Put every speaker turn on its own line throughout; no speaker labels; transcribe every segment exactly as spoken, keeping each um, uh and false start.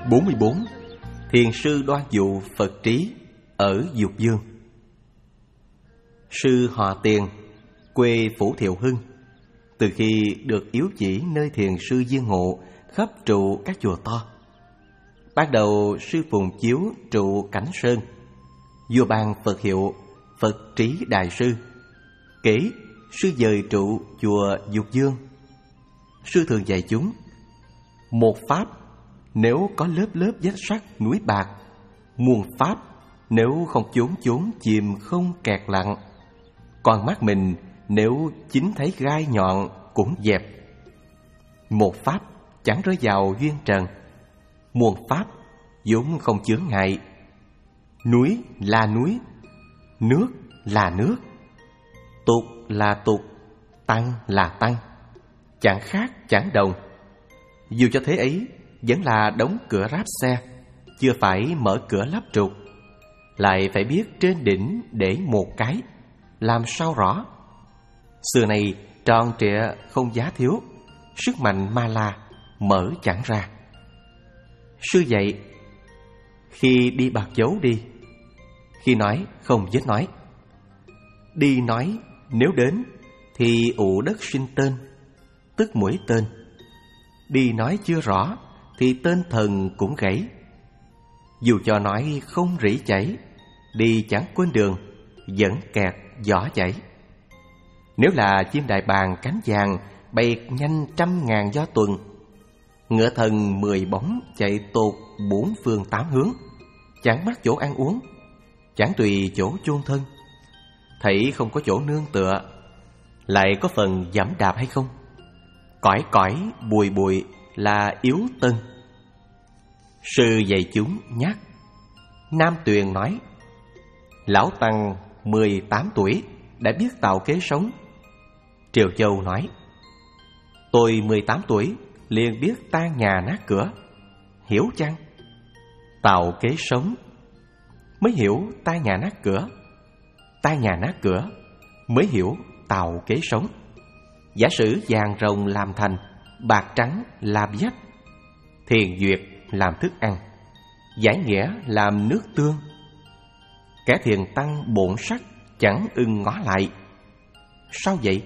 bốn mươi bốn. Thiền sư Đoan Dụ Phật Trí ở Dục Dương. Sư họ Tiền, quê Phủ Thiệu Hưng. Từ khi được yếu chỉ nơi thiền sư Viên Ngộ khắp trụ các chùa to. Ban đầu sư Phùng Chiếu trụ Cảnh Sơn, vua ban Phật hiệu Phật Trí Đại Sư. Kể sư dời trụ chùa Dục Dương. Sư thường dạy chúng: một pháp nếu có lớp lớp vách sắt núi bạc, muôn pháp nếu không chốn chốn chìm không kẹt lặng. Còn mắt mình nếu chính thấy gai nhọn cũng dẹp. Một pháp chẳng rơi vào duyên trần, muôn pháp vốn không chướng ngại. Núi là núi, nước là nước, tục là tục, tăng là tăng, chẳng khác chẳng đồng. Dù cho thế ấy vẫn là đóng cửa ráp xe, chưa phải mở cửa lắp trục. Lại phải biết trên đỉnh để một cái, làm sao rõ. Xưa này tròn trịa không giá thiếu, sức mạnh ma la mở chẳng ra. Sư dạy: khi đi bạc dấu đi, khi nói không dứt nói. Đi nói nếu đến thì ụ đất sinh tên, tức mũi tên. Đi nói chưa rõ thì tên thần cũng gãy. Dù cho nói không rỉ chảy, đi chẳng quên đường, vẫn kẹt giỏ chảy. Nếu là chim đại bàng cánh vàng bay nhanh trăm ngàn gió tuần, ngựa thần mười bóng chạy tột bốn phương tám hướng, chẳng mắc chỗ ăn uống, chẳng tùy chỗ chôn thân, thấy không có chỗ nương tựa, lại có phần giẫm đạp hay không? Cõi cõi bùi bùi là yếu tân. Sư dạy chúng nhắc. Nam Tuyền nói: lão tăng mười tám tuổi đã biết tạo kế sống. Triều Châu nói: tôi mười tám tuổi liền biết tan nhà nát cửa. Hiểu chăng? Tạo kế sống mới hiểu tan nhà nát cửa, tan nhà nát cửa mới hiểu tạo kế sống. Giả sử vàng rồng làm thành, bạc trắng làm vách, thiền duyệt làm thức ăn, giải nghĩa làm nước tương. Kẻ thiền tăng bổn sắc chẳng ưng ngó lại. Sao vậy?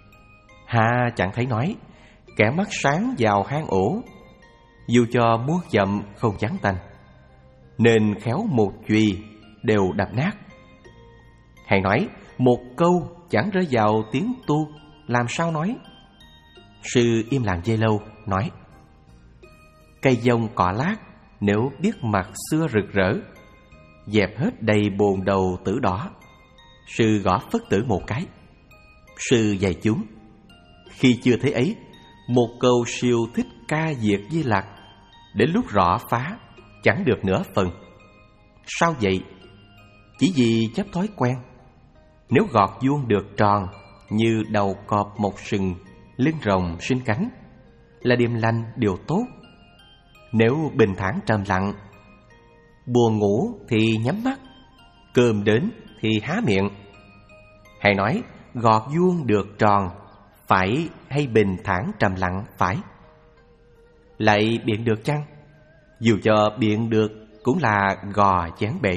Hà chẳng thấy nói, kẻ mắt sáng vào hang ổ, dù cho muôn dặm không vắng tanh, nên khéo một chùy đều đập nát. Hay nói một câu chẳng rơi vào tiếng tu, làm sao nói? Sư im lặng giây lâu, nói: cây dông cỏ lát nếu biết mặt xưa rực rỡ, dẹp hết đầy bồn đầu tử đỏ. Sư gõ Phất Tử một cái. Sư dạy chúng: khi chưa thấy ấy, một câu siêu thích ca diệt Di Lặc, đến lúc rõ phá chẳng được nửa phần. Sao vậy? Chỉ vì chấp thói quen. Nếu gọt vuông được tròn như đầu cọp một sừng, lưng rồng sinh cánh, là điềm lành điều tốt. Nếu bình thản trầm lặng, buồn ngủ thì nhắm mắt, cơm đến thì há miệng. Hãy nói gọt vuông được tròn phải hay bình thản trầm lặng phải? Lại biện được chăng? Dù cho biện được cũng là gò chén bể.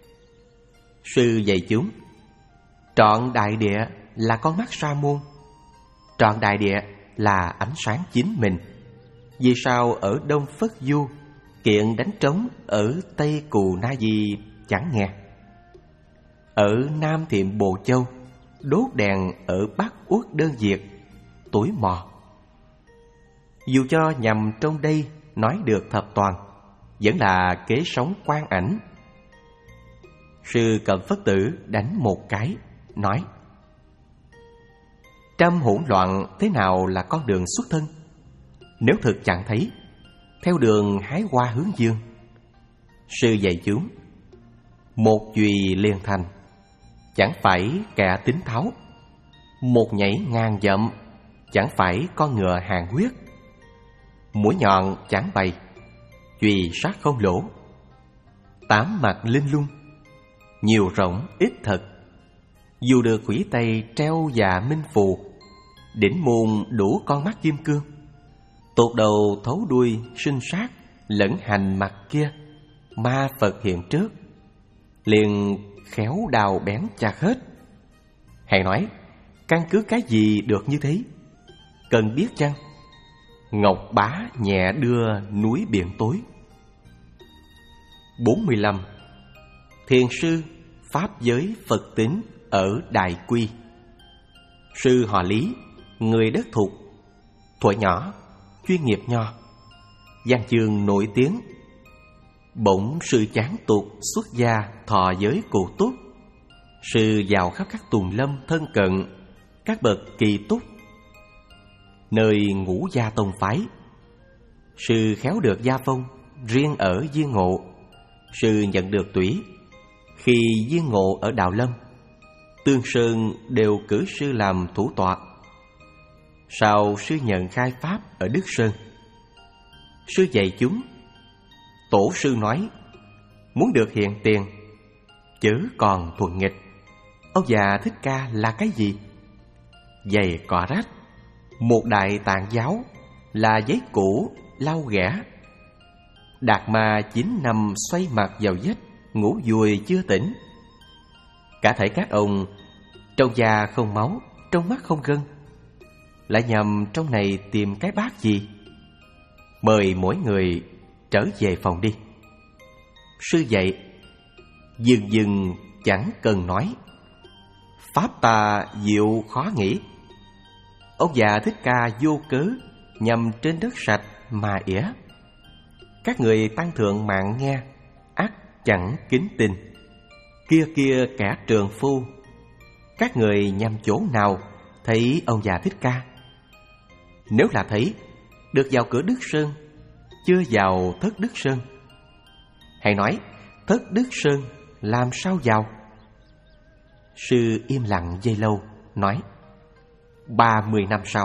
Sư dạy chúng: trọn đại địa là con mắt sa môn, trọn đại địa là ánh sáng chính mình. Vì sao ở Đông Phất Du kiện đánh trống, ở Tây Cù Na Di chẳng nghe? Ở Nam Thiệm Bồ Châu đốt đèn, ở Bắc Uất Đơn Diệt tuổi mò. Dù cho nhằm trong đây nói được thập toàn, vẫn là kế sống quan ảnh. Sư cầm Phất Tử đánh một cái, nói: trăm hỗn loạn thế nào là con đường xuất thân? Nếu thực chẳng thấy, theo đường hái hoa hướng dương. Sư dạy chúng: một chùy liền thành, chẳng phải kẻ tính tháo. Một nhảy ngàn dặm, chẳng phải con ngựa hàng huyết. Mũi nhọn chẳng bày, chùy sát không lỗ. Tám mặt linh lung, nhiều rộng ít thật. Dù được quỷ Tây treo và minh phù, đỉnh môn đủ con mắt kim cương. Tột đầu thấu đuôi sinh sát lẫn hành mặt kia, ma Phật hiện trước, liền khéo đào bén chặt hết. Hãy nói, căn cứ cái gì được như thế? Cần biết chăng? Ngọc bá nhẹ đưa núi biển tối. bốn mươi lăm. Thiền sư pháp giới Phật tính ở Đại Quy. Sư họ Lý, người đất Thục, thuở nhỏ chuyên nghiệp nho, văn chương nổi tiếng. Bỗng sư chán tục xuất gia thọ giới cụ túc. Sư vào khắp các tùng lâm thân cận, các bậc kỳ túc, nơi ngũ gia tông phái. Sư khéo được gia phong, riêng ở Diên Ngộ. Sư nhận được tủy. Khi Diên Ngộ ở Đạo Lâm, Tương Sơn đều cử sư làm thủ tọa. Sau sư nhận khai pháp ở Đức Sơn. Sư dạy chúng. Tổ sư nói, muốn được hiện tiền, chớ còn thuần nghịch. Ông già Thích Ca là cái gì? Giày cọ rách, một đại tạng giáo là giấy cũ lau ghẻ. Đạt Ma chín năm xoay mặt vào vết, ngủ vùi chưa tỉnh. Cả thể các ông trong da không máu, trong mắt không gân, lại nhầm trong này tìm cái bát gì? Mời mỗi người trở về phòng đi. Sư dạy, dừng dừng chẳng cần nói, pháp ta diệu khó nghĩ. Ông già Thích Ca vô cớ nhằm trên đất sạch mà ỉa. Các người tăng thượng mạng nghe, ắt chẳng kính tin. Kia kia kẻ trường phu, các người nhằm chỗ nào thấy ông già Thích Ca? Nếu là thấy, được vào cửa Đức Sơn, chưa vào thất Đức Sơn. Hãy nói, thất Đức Sơn làm sao vào? Sư im lặng giây lâu, nói, ba mươi năm sau.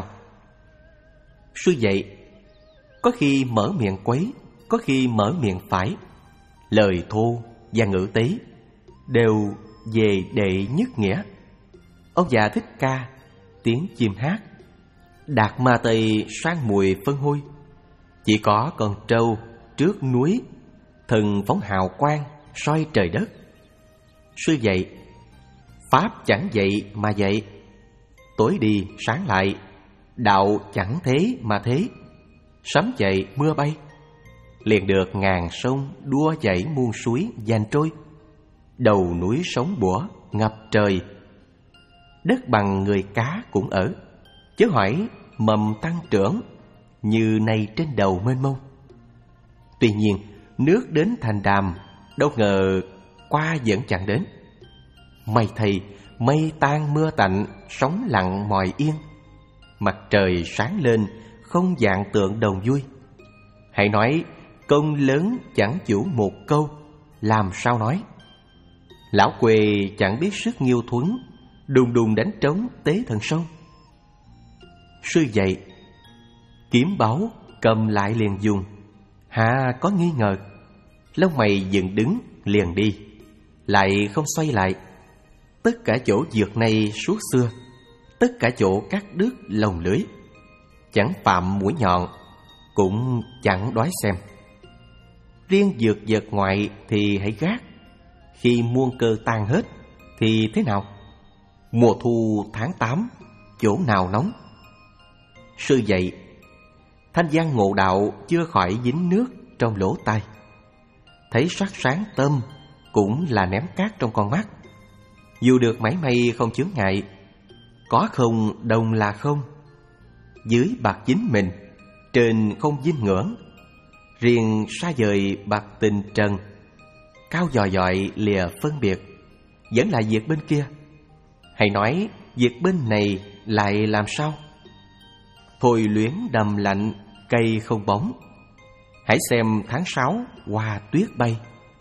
Sư dạy, có khi mở miệng quấy, có khi mở miệng phải. Lời thô và ngữ tế đều về đệ nhất nghĩa. Ông già Thích Ca tiếng chim hát, Đạt Ma Tây sang mùi phân hôi. Chỉ có con trâu trước núi, thần phóng hào quang soi trời đất. Sư dạy, pháp chẳng vậy mà vậy, tối đi sáng lại, đạo chẳng thế mà thế. Sấm chạy mưa bay, liền được ngàn sông đua chảy muôn suối dàn trôi. Đầu núi sóng bủa ngập trời, đất bằng người cá cũng ở. Chớ hỏi mầm tăng trưởng như này trên đầu mênh mông. Tuy nhiên nước đến thành đàm, đâu ngờ qua vẫn chẳng đến. May thầy, mây tan mưa tạnh, sóng lặng mòi yên. Mặt trời sáng lên, không dạng tượng đồng vui. Hãy nói công lớn chẳng chủ một câu, làm sao nói? Lão quê chẳng biết sức nghiêu thuấn, đùng đùng đánh trống tế thần sông. Sư dạy, kiếm báu cầm lại liền dùng, hà có nghi ngờ. Lông mày dựng đứng liền đi, lại không xoay lại. Tất cả chỗ dược này suốt xưa, tất cả chỗ cắt đứt lồng lưới, chẳng phạm mũi nhọn, cũng chẳng đói xem. Riêng dược vật ngoại thì hãy gác. Khi muôn cơ tan hết thì thế nào? Mùa thu tháng tám, chỗ nào nóng? Sư dạy, thanh văn ngộ đạo chưa khỏi dính nước trong lỗ tai. Thấy sắc sáng tâm cũng là ném cát trong con mắt. Dù được mảy may không chướng ngại, có không đồng là không. Dưới bạc chính mình, trên không dinh ngưỡng. Riêng xa vời bạc tình trần, cao dòi dọi lìa phân biệt, vẫn là việc bên kia. Hãy nói việc bên này lại làm sao? Thôi luyến đầm lạnh, cây không bóng. Hãy xem tháng sáu hoa tuyết bay.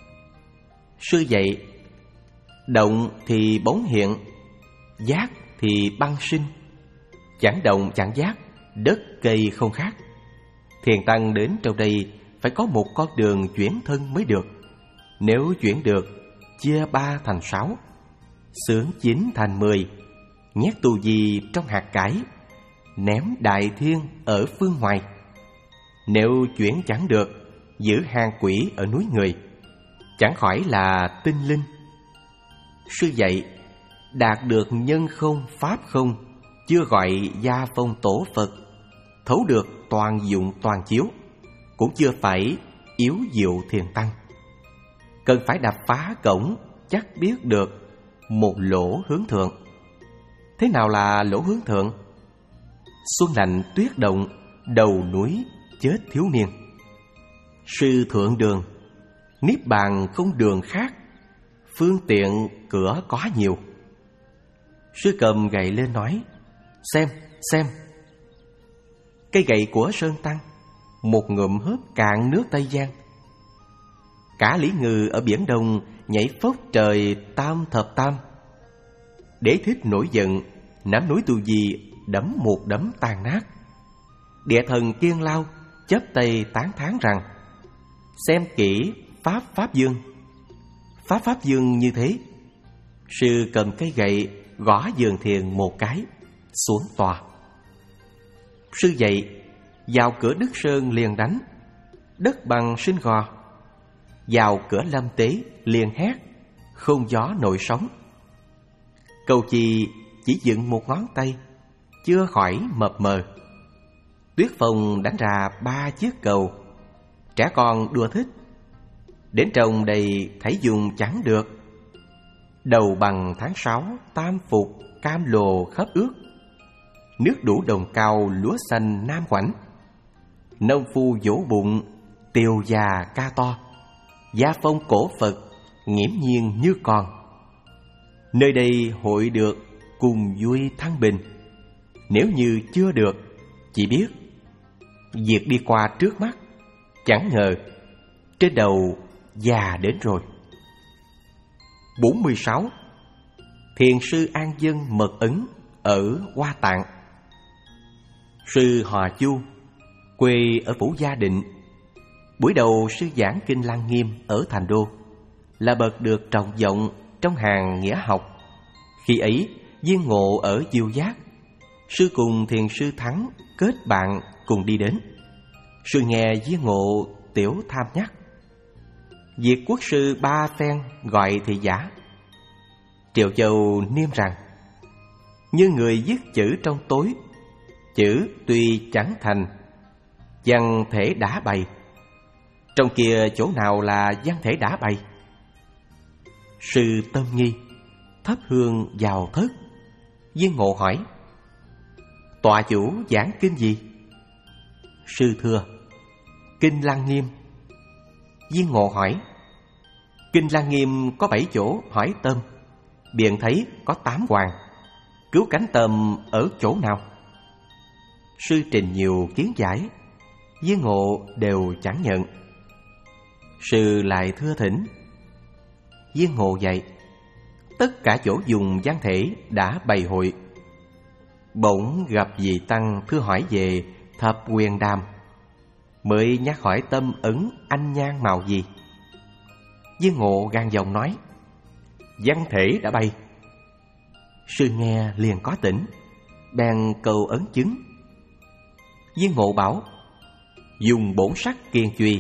Sư dạy, động thì bóng hiện, giác thì băng sinh. Chẳng động chẳng giác, đất cây không khác. Thiền tăng đến trong đây phải có một con đường chuyển thân mới được. Nếu chuyển được, chia ba thành sáu, xướng chín thành mười, nhét tù gì trong hạt cải, ném đại thiên ở phương ngoài. Nếu chuyển chẳng được, giữ hang quỷ ở núi người, chẳng khỏi là tinh linh. Sư dạy, đạt được nhân không pháp không, chưa gọi gia phong tổ Phật, thấu được toàn dụng toàn chiếu, cũng chưa phải yếu diệu thiền tăng. Cần phải đập phá cổng, chắc biết được một lỗ hướng thượng. Thế nào là lỗ hướng thượng? Xuân lạnh tuyết động, đầu núi chết thiếu niên. Sư thượng đường, niết bàn không đường khác, phương tiện cửa có nhiều. Sư cầm gậy lên nói, xem, xem. Cây gậy của Sơn Tăng, một ngụm hớp cạn nước Tây Giang. Cả Lý Ngư ở Biển Đông nhảy phốc trời tam thập tam. Đế thích nổi giận, nắm núi Tu Di đấm một đấm tan nát. Địa thần Kiên Lao chắp tay tán thán rằng, xem kỹ Pháp Pháp Dương. Pháp Pháp Dương như thế. Sư cầm cây gậy gõ giường thiền một cái, xuống tòa. Sư dạy, vào cửa Đức Sơn liền đánh, đất bằng sinh gò. Vào cửa Lâm Tế liền hét, không gió nổi sóng. Cầu Chì chỉ dựng một ngón tay, chưa khỏi mập mờ. Tuyết Phong đánh ra ba chiếc cầu, trẻ con đùa thích. Đến trồng đầy thấy dùng chẳng được. Đầu bằng tháng sáu, tam phục, cam lồ khắp ướt. Nước đủ đồng cao, lúa xanh nam khoảnh. Nông phu vỗ bụng, tiều già ca to. Gia phong cổ Phật, nghiễm nhiên như con. Nơi đây hội được cùng vui thăng bình. Nếu như chưa được, chỉ biết việc đi qua trước mắt, chẳng ngờ trên đầu già đến rồi. bốn mươi sáu. Thiền sư An Dân mật ấn ở Hoa Tạng. Sư Hòa Chu, quê ở Phủ Gia Định. Buổi đầu sư giảng kinh Lăng Nghiêm ở Thành Đô, là bậc được trọng vọng trong hàng nghĩa học. Khi ấy viên ngộ ở Diêu Giác, sư cùng thiền sư Thắng kết bạn cùng đi đến. Sư nghe viên ngộ tiểu tham nhắc, việc quốc sư ba phen gọi thị giả. Triệu Châu niêm rằng, như người viết chữ trong tối, chữ tuy chẳng thành, văn thể đã bày. Trong kia chỗ nào là văn thể đã bày? Sư tâm nghi, thắp hương vào thất. Viên ngộ hỏi, tọa chủ giảng kinh gì? Sư thưa, kinh Lăng Nghiêm. Viên ngộ hỏi, kinh Lăng Nghiêm có bảy chỗ hỏi tâm, biện thấy có tám hoàng, cứu cánh tâm ở chỗ nào? Sư trình nhiều kiến giải, Viên ngộ đều chẳng nhận. Sư lại thưa thỉnh. Viên ngộ dạy, tất cả chỗ dùng văn thể đã bày hội. Bỗng gặp vị tăng thưa hỏi về thập quyền đàm, mới nhắc hỏi tâm ấn anh nhan màu gì. Viên ngộ gan giọng nói, văn thể đã bày. Sư nghe liền có tỉnh, bèn cầu ấn chứng. Viên ngộ bảo, dùng bổn sắc kiên truy.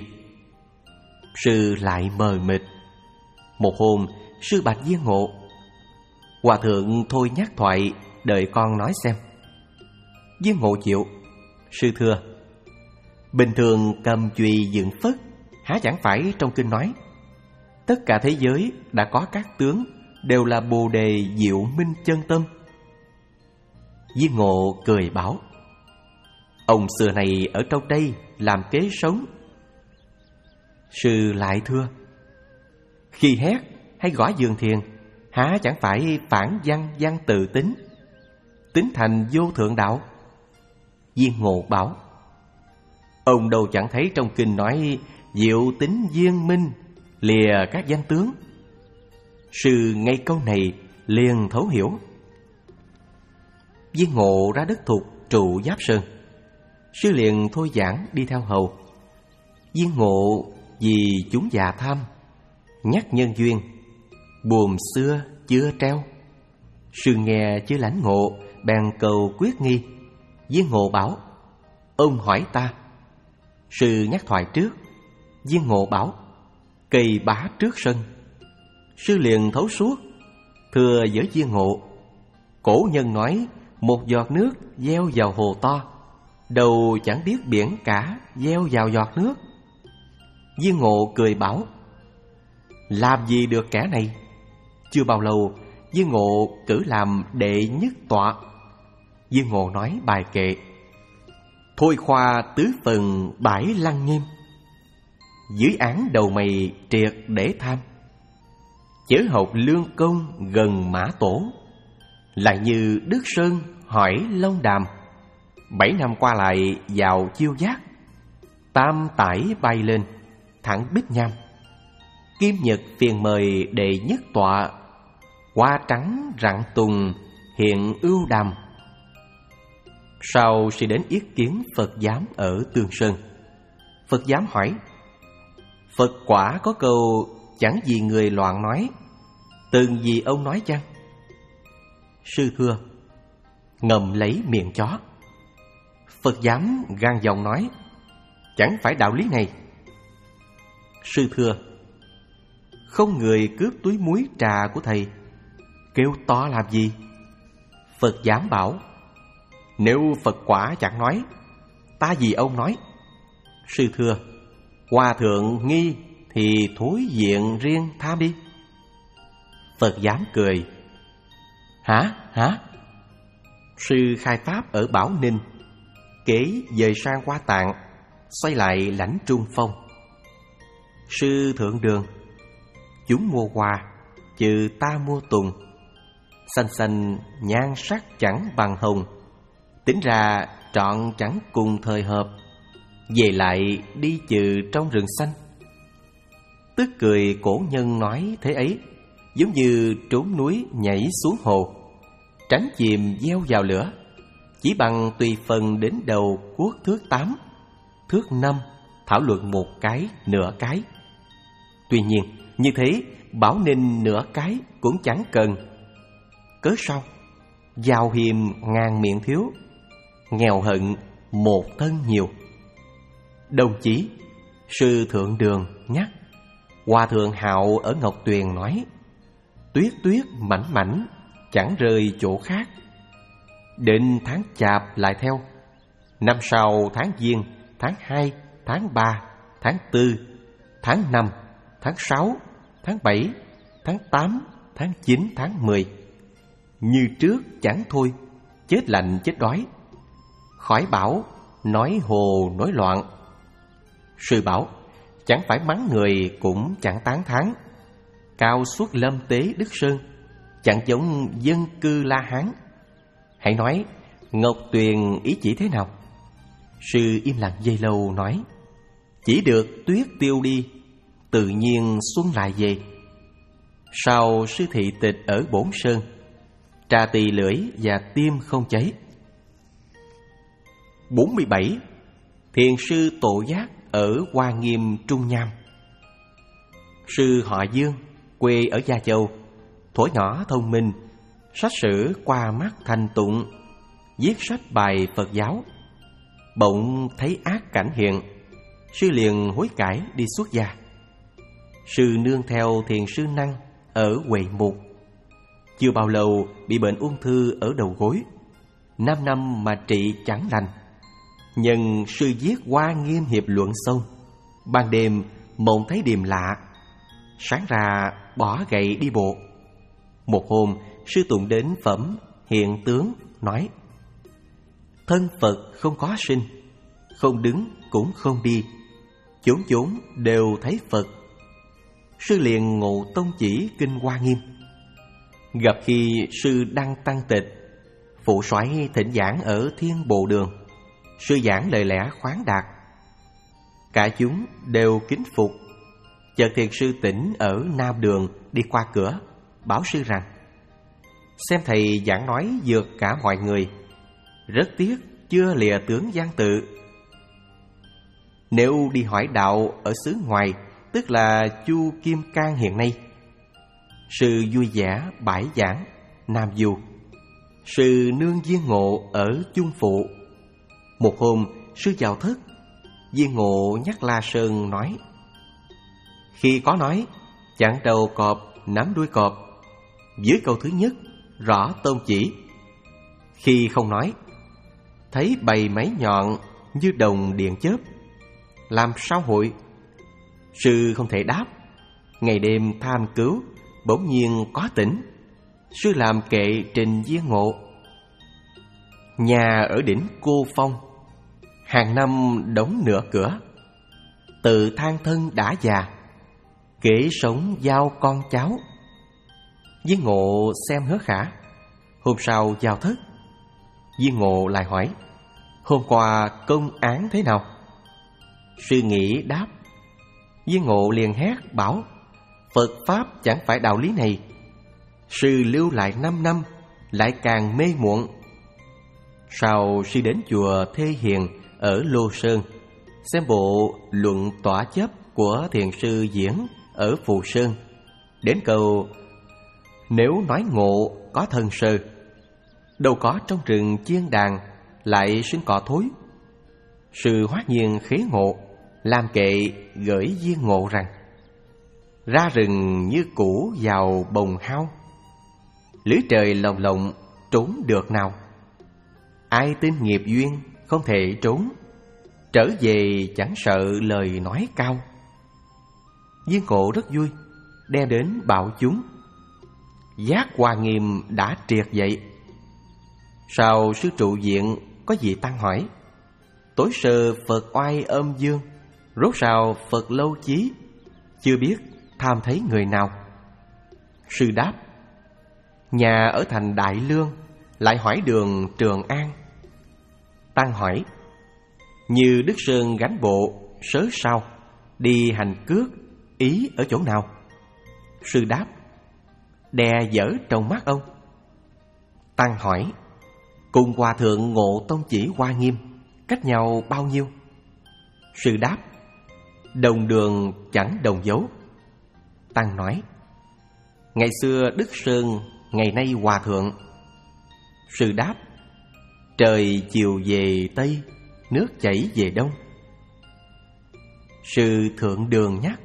Sư lại mờ mịt. Một hôm sư bạch Viên ngộ, hòa thượng thôi nhắc thoại, đợi con nói xem. Viên ngộ chịu. Sư thưa, bình thường cầm chùy dựng phất, há chẳng phải trong kinh nói tất cả thế giới đã có các tướng, đều là bồ đề diệu minh chân tâm. Viên ngộ cười bảo, ông xưa này ở trong đây làm kế sống. Sư lại thưa, khi hét hay gõ giường thiền, há chẳng phải phản văn văn tự tính, tính thành vô thượng đạo. Viên ngộ bảo, ông đâu chẳng thấy trong kinh nói diệu tính viên minh, lìa các danh tướng. Sư ngay câu này liền thấu hiểu. Viên ngộ ra đất Thục trụ Giáp Sơn. Sư liền thôi giảng đi theo hầu. Viên ngộ vì chúng già tham, nhắc nhân duyên, buồm xưa chưa treo. Sư nghe chưa lãnh ngộ, bèn cầu quyết nghi. Viên ngộ bảo, ông hỏi ta. Sư nhắc thoại trước. Viên Ngộ bảo: Cây bá trước sân. Sư liền thấu suốt, thưa với Viên Ngộ: Cổ nhân nói một giọt nước gieo vào hồ to, đâu chẳng biết biển cả gieo vào giọt nước. Viên Ngộ cười bảo: Làm gì được kẻ này. Chưa bao lâu, Viên Ngộ cử làm đệ nhất tọa. Viên Ngộ nói bài kệ: Thôi khoa tứ phần bãi lăng nghiêm, dưới án đầu mày triệt để tham. Chớ học lương công gần mã tổ, lại như Đức Sơn hỏi Long Đàm. Bảy năm qua lại vào chiêu giác, tam tải bay lên thẳng Bích Nham. Kim Nhật phiền mời đệ nhất tọa, hoa trắng rạng tùng hiện ưu đàm. Sau sẽ đến yết kiến Phật giám ở Tương Sơn. Phật giám hỏi: Phật quả có câu chẳng vì người loạn nói, từng vì ông nói chăng? Sư thưa: Ngầm lấy miệng chó. Phật giám gan giọng nói: Chẳng phải đạo lý này. Sư thưa: Không người cướp túi muối trà của thầy, kêu to làm gì? Phật giám bảo: Nếu Phật quả chẳng nói, ta vì ông nói. Sư thưa: Hòa thượng nghi thì thối diện riêng tham đi. Phật giám cười: Hả hả? Sư khai pháp ở Bảo Ninh, kế dời sang Hoa Tạng, xoay lại lãnh Trung Phong. Sư thượng đường: Chúng mua hoa, trừ ta mua tùng. Xanh xanh nhan sắc chẳng bằng hồng, tính ra trọn chẳng cùng thời hợp. Về lại đi trừ trong rừng xanh. Tức cười cổ nhân nói thế ấy, giống như trốn núi nhảy xuống hồ, tránh chìm gieo vào lửa. Chỉ bằng tùy phần đến đầu cuốc thước tám, thước năm thảo luận một cái nửa cái. Tuy nhiên như thế Bảo Ninh nửa cái cũng chẳng cần. Cớ sao? Giàu hiềm ngàn miệng thiếu, nghèo hận một thân nhiều. Đồng chí, sư thượng đường nhắc. Hòa thượng Hạo ở Ngọc Tuyền nói: Tuyết tuyết mảnh mảnh chẳng rơi chỗ khác. Định tháng chạp lại theo, năm sau tháng giêng, tháng hai, tháng ba, tháng tư, tháng năm, tháng sáu, tháng bảy, tháng tám, tháng chín, tháng mười. Như trước chẳng thôi, chết lạnh chết đói. Khỏi bảo nói hồ nói loạn. Sư bảo: Chẳng phải mắng người cũng chẳng tán thán. Cao suốt lâm tế Đức Sơn, chẳng giống dân cư La Hán. Hãy nói Ngọc Tuyền ý chỉ thế nào? Sư im lặng giây lâu nói: Chỉ được tuyết tiêu đi, tự nhiên xuân lại về. Sau sư thị tịch ở Bổn Sơn, trà tỳ lưỡi và tim không cháy. Bốn mươi bảy. Thiền sư Tổ Giác ở Hoa Nghiêm Trung Nham. Sư họ Dương, quê ở Gia Châu, thuở nhỏ thông minh, sách sử qua mắt thành tụng, viết sách bài Phật giáo. Bỗng thấy ác cảnh hiện, sư liền hối cải đi xuất gia. Sư nương theo thiền sư Năng ở Huệ Mục. Chưa bao lâu bị bệnh ung thư ở đầu gối, năm năm mà trị chẳng lành. Nhân sư viết Hoa Nghiêm Hiệp Luận xong, ban đêm mộng thấy điềm lạ, sáng ra bỏ gậy đi bộ. Một hôm sư tụng đến phẩm Hiện Tướng nói: Thân Phật không có sinh, không đứng cũng không đi, chốn chốn đều thấy Phật. Sư liền ngộ tông chỉ kinh Hoa Nghiêm. Gặp khi sư đăng tăng tịch, phụ soái thỉnh giảng ở Thiên Bồ Đường. Sư giảng lời lẽ khoáng đạt, cả chúng đều kính phục. Chợt thiền sư Tỉnh ở Nam Đường đi qua cửa, bảo sư rằng: Xem thầy giảng nói vượt cả mọi người, rất tiếc chưa lìa tướng văn tự. Nếu đi hỏi đạo ở xứ ngoài, tức là Chu Kim Cang hiện nay. Sư vui vẻ bãi giảng Nam Du. Sư nương Viên Ngộ ở Chung Phụ. Một hôm sư vào thất, Viên Ngộ nhắc La Sơn nói: Khi có nói, chặn đầu cọp, nắm đuôi cọp. Dưới câu thứ nhất, rõ tông chỉ. Khi không nói, thấy bầy máy nhọn như đồng điện chớp. Làm sao hội? Sư không thể đáp. Ngày đêm tham cứu, bỗng nhiên có tỉnh. Sư làm kệ trình viên ngộ. Nhà ở đỉnh Cô Phong, hàng năm đóng nửa cửa. Tự than thân đã già, kể sống giao con cháu. Viên ngộ xem Hứa Khả. Hôm sau vào thất, Viên ngộ lại hỏi: hôm qua công án thế nào? Sư nghĩ đáp. Viên ngộ liền hét bảo: Phật Pháp chẳng phải đạo lý này. Sư lưu lại năm năm, lại càng mê muộn. Sau sư đến chùa Thê Hiền ở Lô Sơn, xem bộ luận tỏa chấp của thiền sư Diễn ở Phù Sơn. Đến câu nếu nói ngộ có thân sơ, đâu có trong rừng chiên đàn lại sinh cỏ thối. Sư hoát nhiên khế ngộ, làm kệ gửi Viên ngộ rằng: ra rừng như cũ vào bồng hao, lưới trời lồng lộng trốn được nào. Ai tin nghiệp duyên không thể trốn, trở về chẳng sợ lời nói cao. Viên ngộ rất vui, đem đến bảo chúng. Giác Hoa Nghiêm đã triệt dậy. Sau sư trụ viện có vị tăng hỏi: tối sơ Phật oai âm dương, rốt sao Phật lâu chí, chưa biết tham thấy người nào? Sư đáp: nhà ở thành Đại Lương, lại hỏi đường Trường An. Tăng hỏi: như Đức Sơn gánh bộ sớ sao, đi hành cước, ý ở chỗ nào? Sư đáp: đè dở trong mắt ông. Tăng hỏi: cùng hòa thượng Ngộ Tông chỉ Hoa Nghiêm cách nhau bao nhiêu? Sư đáp: đồng đường chẳng đồng dấu. Tăng nói: ngày xưa Đức Sơn, ngày nay hòa thượng. Sư đáp: trời chiều về Tây, nước chảy về Đông. Sư thượng đường nhắc: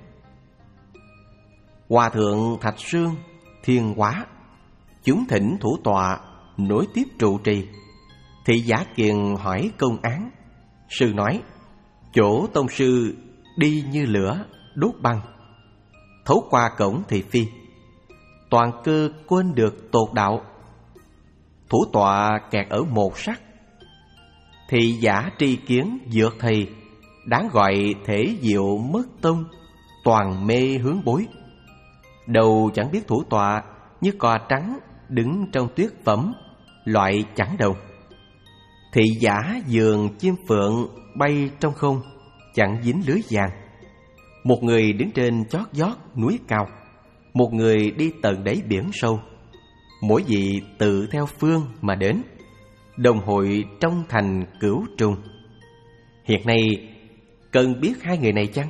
hòa thượng Thạch Sương, Thiên Hóa, chúng thỉnh thủ tọa nối tiếp trụ trì. Thị Giả Kiền hỏi công án. Sư nói: chỗ tông sư đi như lửa đốt băng, thấu qua cổng thị phi, toàn cơ quên được tột đạo. Thủ tọa kẹt ở một sắc. Thị giả tri kiến dược thầy, đáng gọi thể diệu mất tông, toàn mê hướng bối. Đầu chẳng biết thủ tọa, như cò trắng đứng trong tuyết phẩm, loại chẳng đầu. Thị giả dường chim phượng bay trong không, chẳng dính lưới vàng. Một người đứng trên chót vót núi cao, một người đi tận đáy biển sâu. Mỗi vị tự theo phương mà đến, đồng hội trong thành cửu trùng. Hiện nay cần biết hai người này chăng?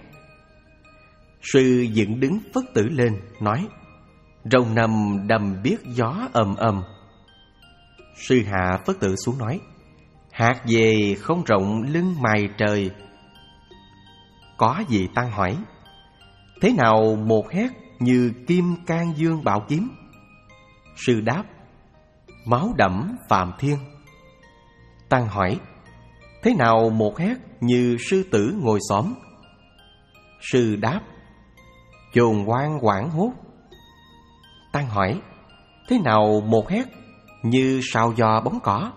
Sư dựng đứng phất tử lên nói: rồng nằm đầm biết gió ầm ầm. Sư hạ phất tử xuống nói: hạt về không rộng lưng mài trời. Có vị tăng hỏi: thế nào một hét như kim can dương bảo kiếm? Sư đáp: máu đẫm Phạm Thiên. Tăng hỏi: thế nào một hét như sư tử ngồi xổm? Sư đáp: chồn ngoan hoảng hốt. Tăng hỏi: thế nào một hét như sào giò bóng cỏ?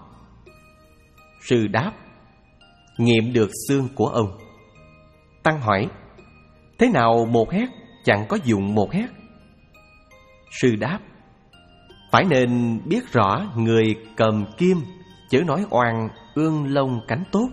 Sư đáp: nghiệm được xương của ông. Tăng hỏi: thế nào một hét chẳng có dụng một hét? Sư đáp: phải nên biết rõ người cầm kim, chớ nói oan ương lông cánh tốt.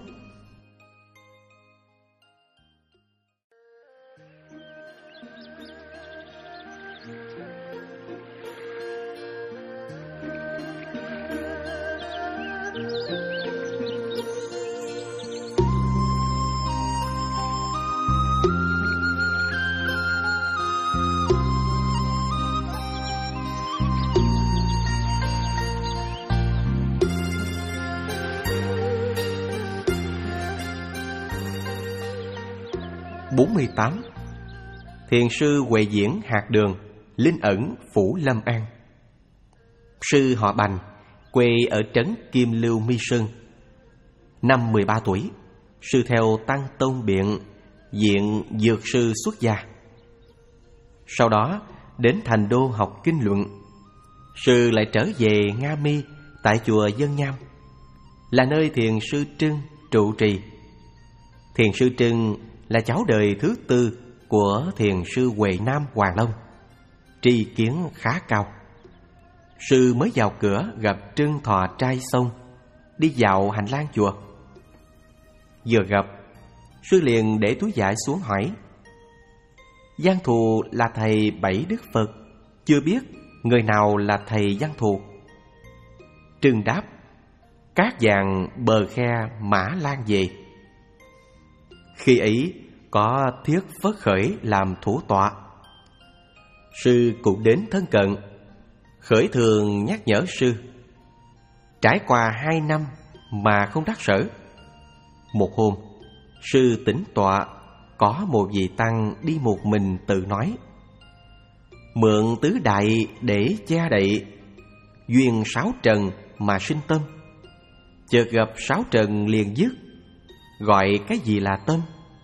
bốn mươi tám. thiền sư Huệ Diễn Hạt Đường, linh ẩn Phủ Lâm An. Sư họ Bành, quê ở trấn Kim Lưu Mi Sơn. Năm mười ba tuổi, sư theo Tăng Tôn Biện, diện dược sư xuất gia. Sau đó đến Thành Đô học kinh luận. Sư lại trở về Nga Mi tại chùa Dân Nham, là nơi thiền sư Trưng trụ trì. Thiền sư Trưng là cháu đời thứ tư của thiền sư Huệ Nam Hoàng Long, tri kiến khá cao. Sư mới vào cửa gặp Trưng Thọ trai xong, đi dạo hành lang chùa. Vừa gặp, sư liền để túi vải xuống hỏi: Giang Thù là thầy Bảy Đức Phật, chưa biết người nào là thầy Giang Thù? Trưng đáp: Cát vàng bờ khe Mã Lan về. Khi ấy có Thiết Phất Khởi làm thủ tọa. Sư cũng đến thân cận. Khởi thường nhắc nhở sư: Trải qua hai năm mà không đắc sở. Một hôm, sư tĩnh tọa, có một vị tăng đi một mình tự nói: Mượn tứ đại để che đậy, duyên sáu trần mà sinh tâm. Chợt gặp sáu trần liền dứt, gọi cái gì là tâm?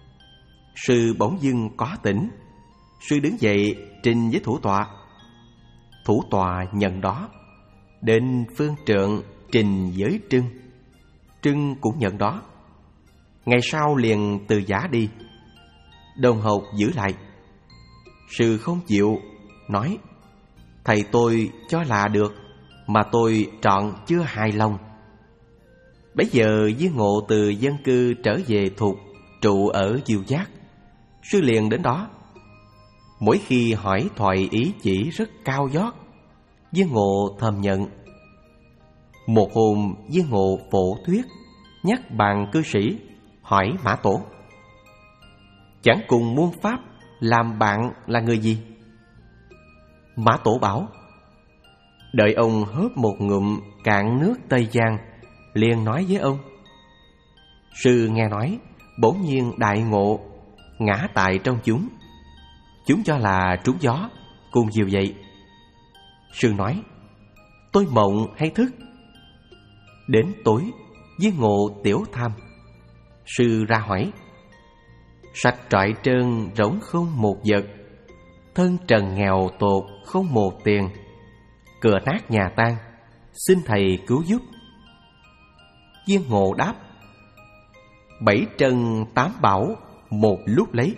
Sư bỗng dưng có tỉnh. Sư đứng dậy trình với thủ tọa. Thủ tọa nhận đó. Đến phương trượng trình với Trưng. Trưng cũng nhận đó. Ngày sau liền từ giả đi. Đồng học giữ lại. Sư không chịu, nói: Thầy tôi cho là được, mà tôi trọn chưa hài lòng. Bấy giờ Viên Ngộ từ dân cư trở về Thục, trụ ở Diệu Giác. Sư liền đến đó. Mỗi khi hỏi thoại ý chỉ rất cao vót, Viên Ngộ thầm nhận. Một hôm Viên Ngộ phổ thuyết, nhắc bàn cư sĩ, hỏi Mã Tổ: Chẳng cùng muôn pháp, làm bạn là người gì? Mã Tổ bảo: Đợi ông hớp một ngụm cạn nước Tây Giang, liền nói với ông. Sư nghe nói, bỗng nhiên đại ngộ, ngã tại trong chúng. Chúng cho là trúng gió, cùng dìu dậy. Sư nói: Tôi mộng hay thức? Đến tối, Viên Ngộ tiểu tham. Sư ra hỏi: Sạch trọi trơn rỗng không một vật, thân trần nghèo tột không một tiền, cửa nát nhà tan, xin thầy cứu giúp. Viên Ngộ đáp: Bảy trần tám bảo một lúc lấy.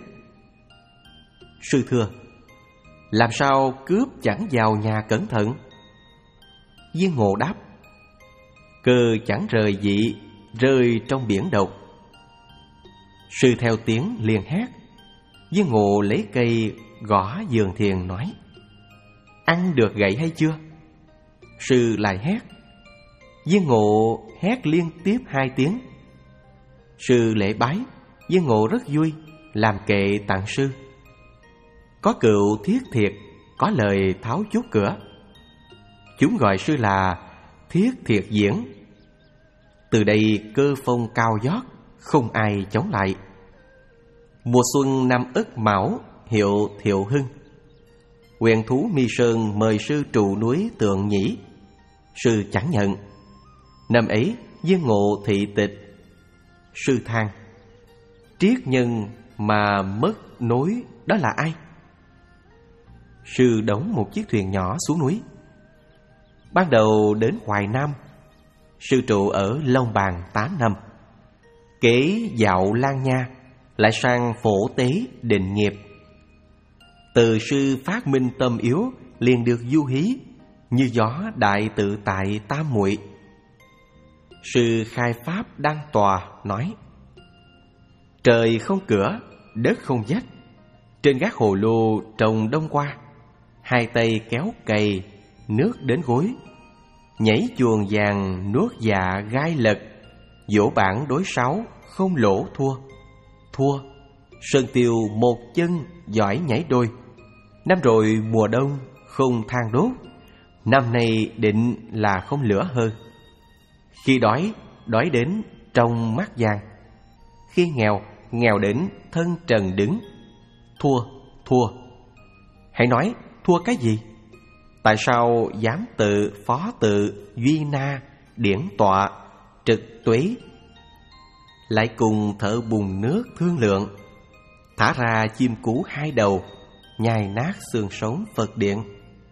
Sư thưa: Làm sao cướp chẳng vào nhà cẩn thận? Viên Ngộ đáp: Cơ chẳng rời dị, rơi trong biển độc. Sư theo tiếng liền hét. Viên Ngộ lấy cây gõ giường thiền nói: Ăn được gậy hay chưa? Sư lại hét. Viên Ngộ hét liên tiếp hai tiếng. Sư lễ bái. Viên Ngộ rất vui, làm kệ tặng sư. Có cựu thiết thiệt, có lời tháo chốt cửa. Chúng gọi sư là Thiết Thiệt Diễn. Từ đây cơ phong cao vót, không ai chống lại. Mùa xuân năm Ất Mão, hiệu Thiệu Hưng. Quyền thú Mi Sơn mời sư trụ núi Tượng Nhĩ. Sư chẳng nhận. Năm ấy Viên Ngộ thị tịch. Sư than: Triết nhân mà mất nối, đó là ai? Sư đóng một chiếc thuyền nhỏ xuống núi. Ban đầu đến Hoài Nam, sư trụ ở Long Bàn tám năm. Kế dạo Lan Nha, lại sang Phổ Tế định nghiệp. Từ sư phát minh tâm yếu, liền được du hí, như gió đại tự tại tam muội. Sư khai pháp đăng tòa nói: Trời không cửa, đất không vách, trên gác hồ lô trồng đông qua, hai tay kéo cày, nước đến gối, nhảy chuồng vàng nuốt dạ gai lật, dỗ bản đối sáu không lỗ thua. Thua sơn tiêu một chân giỏi nhảy đôi. Năm rồi mùa đông không than đốt, năm nay định là không lửa hơn. Khi đói, đói đến trong mắt vàng. Khi nghèo, nghèo đến thân trần đứng. Thua, thua Hãy nói thua cái gì? Tại sao giám tự, phó tự, duy na, điển tọa, trực tuế lại cùng thợ bùn nước thương lượng, thả ra chim cú hai đầu, nhai nát xương sống Phật điện?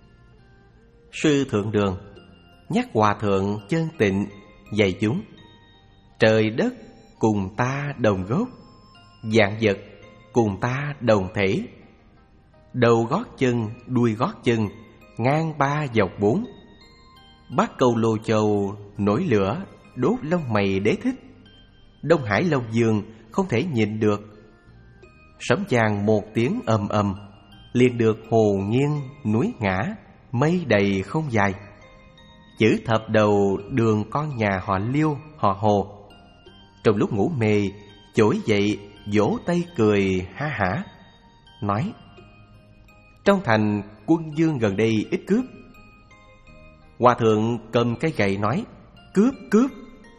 Sư Thượng Đường nhắc hòa thượng chân tịnh dạy chúng: trời đất cùng ta đồng gốc, vạn vật cùng ta đồng thể. Đầu gót chân, đuôi gót chân, ngang ba dọc bốn. Bát Câu Lô Châu nổi lửa, đốt lông mày đế thích. Đông Hải Long Dương không thể nhịn được. Sấm vang một tiếng ầm ầm, liền được hồ nghiêng núi ngã, mây đầy không dài. Chữ thập đầu đường con nhà họ Liêu, họ Hồ. Trong lúc ngủ mê, trỗi dậy vỗ tay cười ha hả, nói: trong thành quân dương gần đây ít cướp. Hòa thượng cầm cái gậy nói: cướp cướp.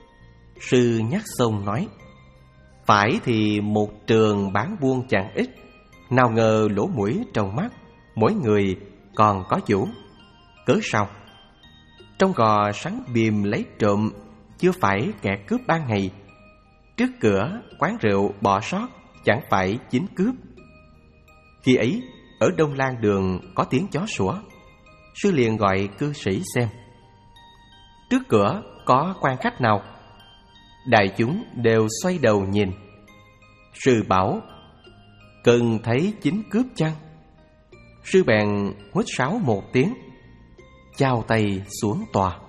Sư nhắc xông nói: phải thì một trường bán buôn chẳng ít, nào ngờ lỗ mũi trong mắt, mỗi người còn có chủ. Cớ sao? Trong gò sắn bìm lấy trộm, chưa phải kẻ cướp ban ngày. Trước cửa quán rượu bỏ sót, chẳng phải chính cướp. Khi ấy ở Đông Lan Đường có tiếng chó sủa. Sư liền gọi cư sĩ xem. Trước cửa có quan khách nào? Đại chúng đều xoay đầu nhìn. Sư bảo: cần thấy chính cướp chăng? Sư bèn huýt sáo một tiếng, chào tay xuống tòa.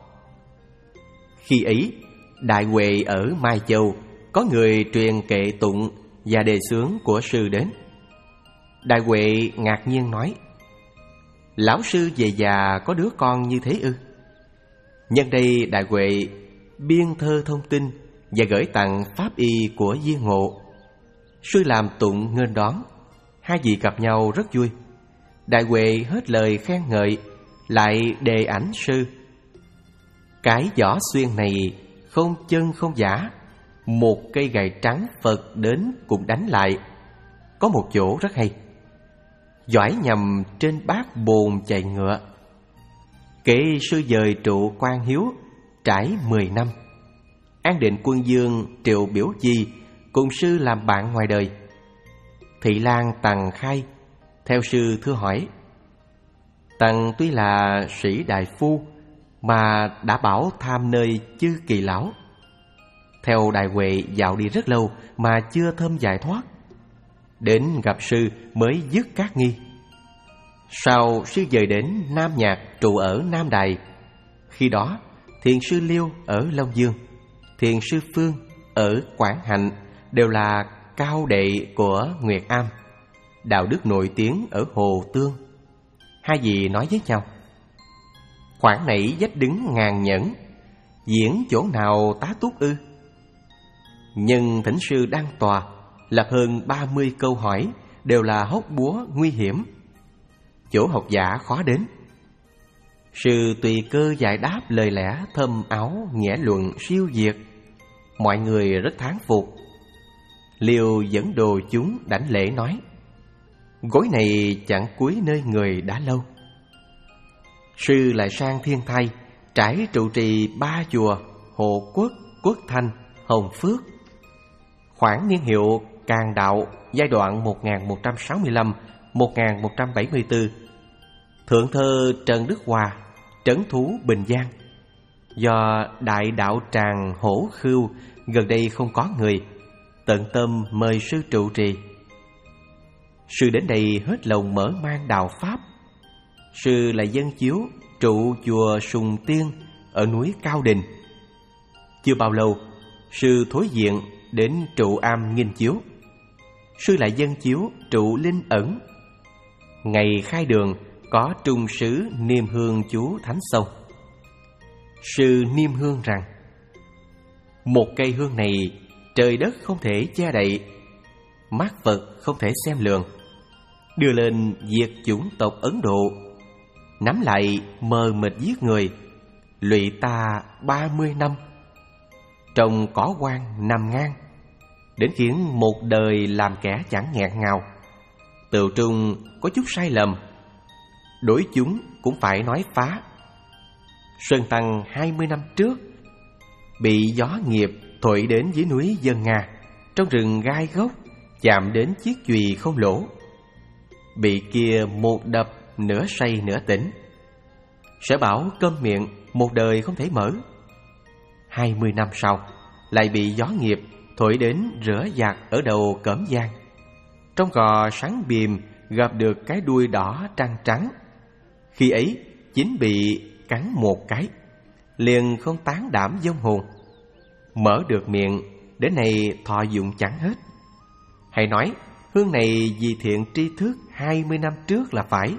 Khi ấy đại huệ ở Mai Châu có người truyền kệ tụng và đề xướng của sư đến. Đại huệ ngạc nhiên nói: lão sư về già có đứa con như thế ư? Nhân đây đại huệ biên thơ thông tin và gửi tặng pháp y của Viên Ngộ. Sư làm tụng nghênh đón, hai vị gặp nhau rất vui. Đại huệ hết lời khen ngợi, lại đề ảnh sư: cái võ xuyên này không chân không giả, một cây gậy trắng Phật đến cũng đánh lại. Có một chỗ rất hay: giỏi nhầm trên bát bồn chạy ngựa. Kể sư dời trụ Quan Hiếu trải mười năm. An Định Quân Dương Triệu Biểu Chi cùng sư làm bạn ngoài đời. Thị Lan Tằng khai theo sư thưa hỏi: Tằng tuy là sĩ đại phu mà đã bảo tham nơi chư Kỳ lão. Theo đại huệ dạo đi rất lâu mà chưa thơm giải thoát. Đến gặp sư mới dứt các nghi. Sau sư dời đến Nam Nhạc trụ ở Nam Đài. Khi đó thiền sư Liêu ở Long Dương, thiền sư Phương ở Quảng Hạnh đều là cao đệ của Nguyệt Am, đạo đức nổi tiếng ở Hồ Tương. Hai vị nói với nhau: khoảng nãy vách đứng ngàn nhẫn, diễn chỗ nào tá túc ư? Nhưng thỉnh sư đăng tòa, lập hơn ba mươi câu hỏi, đều là hốc búa nguy hiểm, chỗ học giả khó đến. Sư tùy cơ giải đáp lời lẽ thâm áo, nghĩa luận siêu việt, mọi người rất thán phục. Liêu dẫn đồ chúng đảnh lễ nói: gối này chẳng cúi nơi người đã lâu. Sư lại sang Thiên Thai, trải trụ trì ba chùa Hộ Quốc, Quốc Thanh, Hồng Phước. Khoảng niên hiệu Càn Đạo giai đoạn một nghìn một trăm sáu mươi lăm đến một nghìn một trăm bảy mươi tư. Thượng thơ Trần Đức Hòa, trấn thú Bình Giang. Do đại đạo tràng Hổ Khưu gần đây không có người, tận tâm mời sư trụ trì. Sư đến đây hết lòng mở mang đạo pháp. Sư là dân chiếu trụ chùa Sùng Tiên ở núi Cao Đình. Chưa bao lâu, sư thối diện đến trụ am Nghinh Chiếu. Sư lại dân chiếu trụ Linh Ẩn. Ngày khai đường có trung sứ niêm hương chú Thánh Sông. Sư niêm hương rằng: một cây hương này trời đất không thể che đậy, mắt Phật không thể xem lường, đưa lên diệt chủng tộc Ấn Độ, nắm lại mờ mịt giết người, lụy ta ba mươi năm, trồng cỏ quan nằm ngang, đến khiến một đời làm kẻ chẳng nghẹn ngào. Tự trung có chút sai lầm, đối chúng cũng phải nói phá. Sơn Tăng hai mươi năm trước bị gió nghiệp thổi đến dưới núi Dân Nga, trong rừng gai gốc, chạm đến chiếc chùy không lỗ. Bị kia một đập nửa say nửa tỉnh. Sở Bảo câm miệng một đời không thể mở. Hai mươi năm sau lại bị gió nghiệp thổi đến rửa giặt ở đầu Cẩm Giang. Trong cò sáng bìm gặp được cái đuôi đỏ trăng trắng. Khi ấy chính bị cắn một cái, liền không tán đảm vong hồn. Mở được miệng, đến nay thọ dụng chẳng hết. Hãy nói hương này vì thiện tri thức hai mươi năm trước là phải,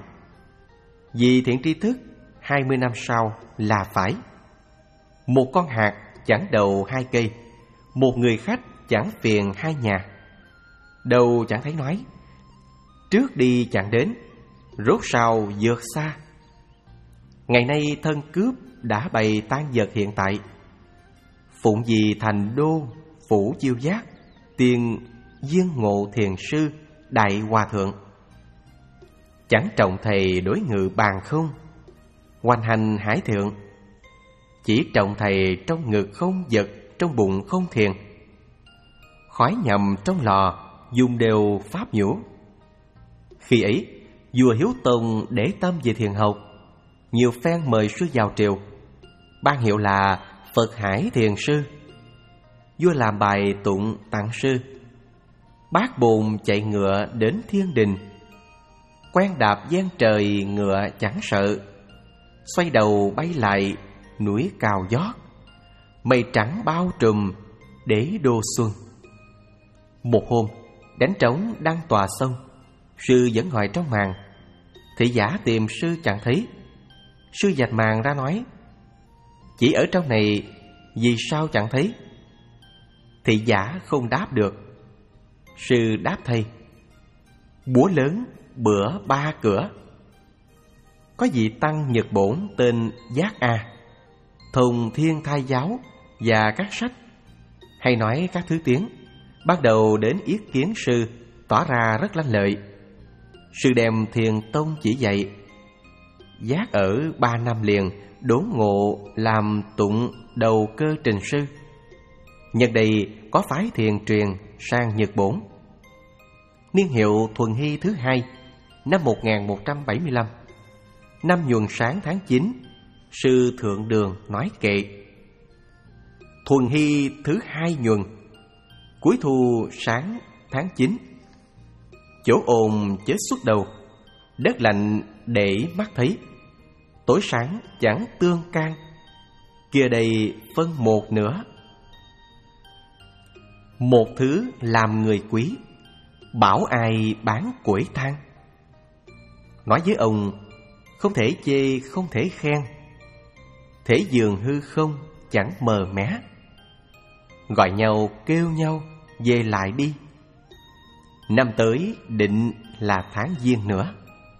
vì thiện tri thức hai mươi năm sau là phải. Một con hạt chẳng đầu hai cây, một người khách chẳng phiền hai nhà. Đầu chẳng thấy nói, trước đi chẳng đến, rốt sau vượt xa. Ngày nay thân cướp đã bày tan vật hiện tại. Phụng vì thành đô phủ Chiêu Giác, tiền Viên Ngộ Thiền Sư Đại Hòa Thượng. Chẳng trọng thầy đối ngự bàn không, hoành hành hải thượng. Chỉ trọng thầy trong ngực không vật, trong bụng không thiền. Khói nhầm trong lò, dùng đều pháp nhũ. Khi ấy vua Hiếu Tông để tâm về thiền học, nhiều phen mời sư vào triều, ban hiệu là Phật Hải Thiền Sư. Vua làm bài tụng tặng sư, bát bồn chạy ngựa đến thiên đình. Quen đạp gian trời ngựa chẳng sợ, xoay đầu bay lại núi cao giót. Mây trắng bao trùm để đô xuân. Một hôm đánh trống đăng tòa sông, sư vẫn ngồi trong màn. Thị giả tìm sư chẳng thấy. Sư vạch màn ra nói, chỉ ở trong này, vì sao chẳng thấy? Thị giả không đáp được. Sư đáp thay, búa lớn bữa ba cửa. Có vị tăng Nhật Bổn tên Giác A, thông Thiên Thai Giáo và các sách, hay nói các thứ tiếng. Bắt đầu đến yết kiến sư, tỏ ra rất lanh lợi. Sư đem Thiền Tông chỉ dạy. Giác ở ba năm liền đốn ngộ làm tụng đầu cơ trình sư. Nhân đây có phái thiền truyền sang Nhật Bổn. Niên hiệu Thuần Hy thứ hai, năm một nghìn một trăm bảy mươi lăm. Năm nhuần sáng tháng chín, sư Thượng Đường nói kệ: Thuần Hy thứ hai nhuần, cuối thu sáng tháng chín. Chỗ ồn chết xuất đầu, đất lạnh để mắt thấy. Tối sáng chẳng tương can, kia đây phân một nửa. Một thứ làm người quý, bảo ai bán củi than. Nói với ông, không thể chê không thể khen. Thế giường hư không chẳng mờ mé. Gọi nhau kêu nhau về lại đi. Năm tới định là tháng Giêng nữa.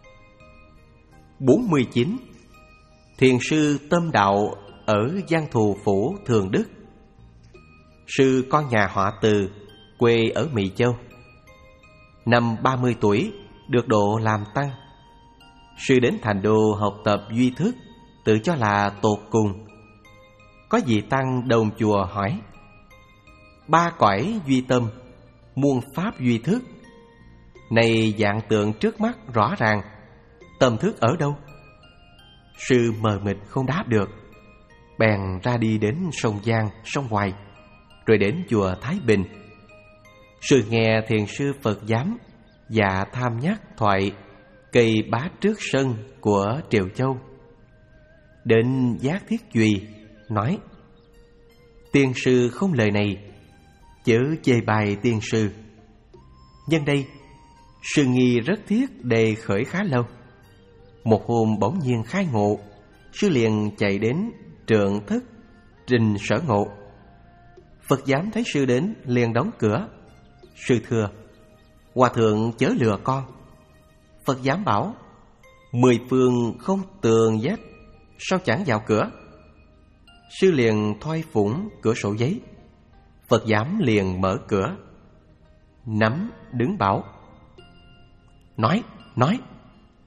Bốn mươi chín. Thiền sư Tâm Đạo ở Giang Thù Phủ Thường Đức. Sư con nhà họ Từ, quê ở Mỹ Châu. Năm ba mươi tuổi được độ làm tăng. Sư đến Thành Đô học tập duy thức, tự cho là tột cùng. Có vị tăng đồng chùa hỏi: ba cõi duy tâm, muôn pháp duy thức, này dạng tượng trước mắt rõ ràng, tâm thức ở đâu? Sư mờ mịt không đáp được. Bèn ra đi đến sông Giang, sông Hoài, rồi đến chùa Thái Bình. Sư nghe thiền sư Phật Giám và tham nhắc thoại cây bá trước sân của Triều Châu. Đến Giác Thiết Duy nói: tiên sư không lời này, chớ chê bài tiên sư. Nhân đây sư nghi rất thiết đề khởi khá lâu. Một hôm bỗng nhiên khai ngộ, sư liền chạy đến trượng thất trình sở ngộ. Phật Giám thấy sư đến liền đóng cửa. Sư thưa: hòa thượng chớ lừa con. Phật Giám bảo: mười phương không tường vách, sao chẳng vào cửa? Sư liền thoi phủng cửa sổ giấy. Phật Giám liền mở cửa, nắm đứng bảo: nói, nói.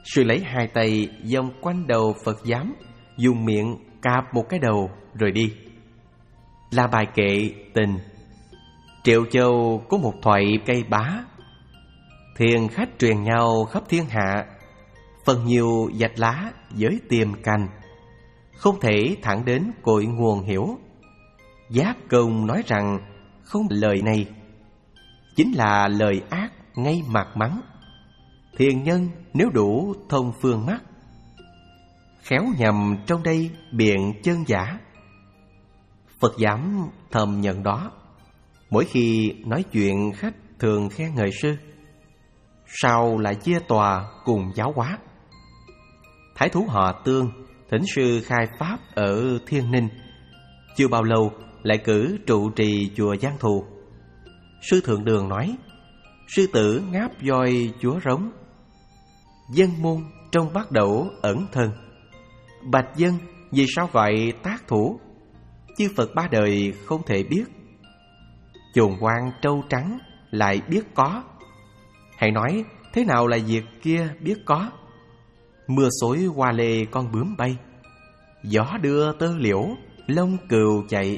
Sư lấy hai tay vòng quanh đầu Phật giám, dùng miệng cạp một cái đầu rồi đi. Là bài kệ tình: Triệu Châu có một thoại cây bá, thiền khách truyền nhau khắp thiên hạ. Phần nhiều dạch lá với tiềm cành, không thể thẳng đến cội nguồn hiểu. Giác Công nói rằng không lời này, chính là lời ác ngay mặt mắng. Thiền nhân nếu đủ thông phương mắt, khéo nhầm trong đây biện chân giả. Phật giảm thầm nhận đó. Mỗi khi nói chuyện khách thường khen ngợi sư, sau lại chia tòa cùng giáo hóa. Thái thú họ Tương thỉnh sư khai pháp ở Thiên Ninh, chưa bao lâu lại cử trụ trì chùa Giang Thù. Sư Thượng Đường nói: sư tử ngáp voi chúa rống, dân môn trong bắt đầu ẩn thân. Bạch dân vì sao vậy tác thủ, chư Phật ba đời không thể biết. Chồn quan trâu trắng lại biết có, hãy nói thế nào là việc kia biết có. Mưa xối hoa lê con bướm bay, gió đưa tơ liễu lông cừu chạy.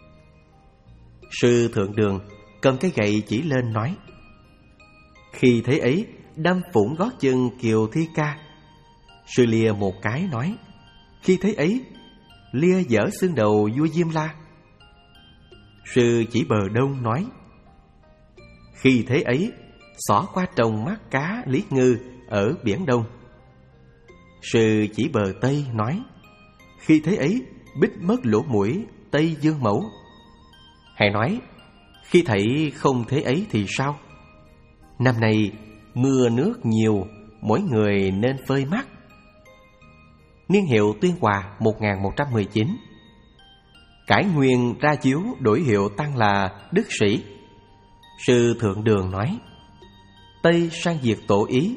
Sư Thượng Đường cầm cái gậy chỉ lên nói: khi thế ấy đâm phủng gót chân Kiều Thi Ca. Sư lia một cái nói: khi thế ấy lia dở xương đầu vua Diêm La. Sư chỉ bờ đông nói: khi thế ấy xỏ qua trồng mắt cá Lý Ngư ở biển Đông. Sư chỉ bờ tây nói: khi thế ấy bích mất lỗ mũi Tây Dương Mẫu. Hãy nói khi thấy không thế ấy thì sao? Năm nay mưa nước nhiều, mỗi người nên phơi mắt. Niên hiệu Tuyên Hòa một nghìn một trăm mười chín. Cải nguyên ra chiếu đổi hiệu tăng là Đức Sĩ. Sư Thượng Đường nói: Tây sang diệt tổ ý.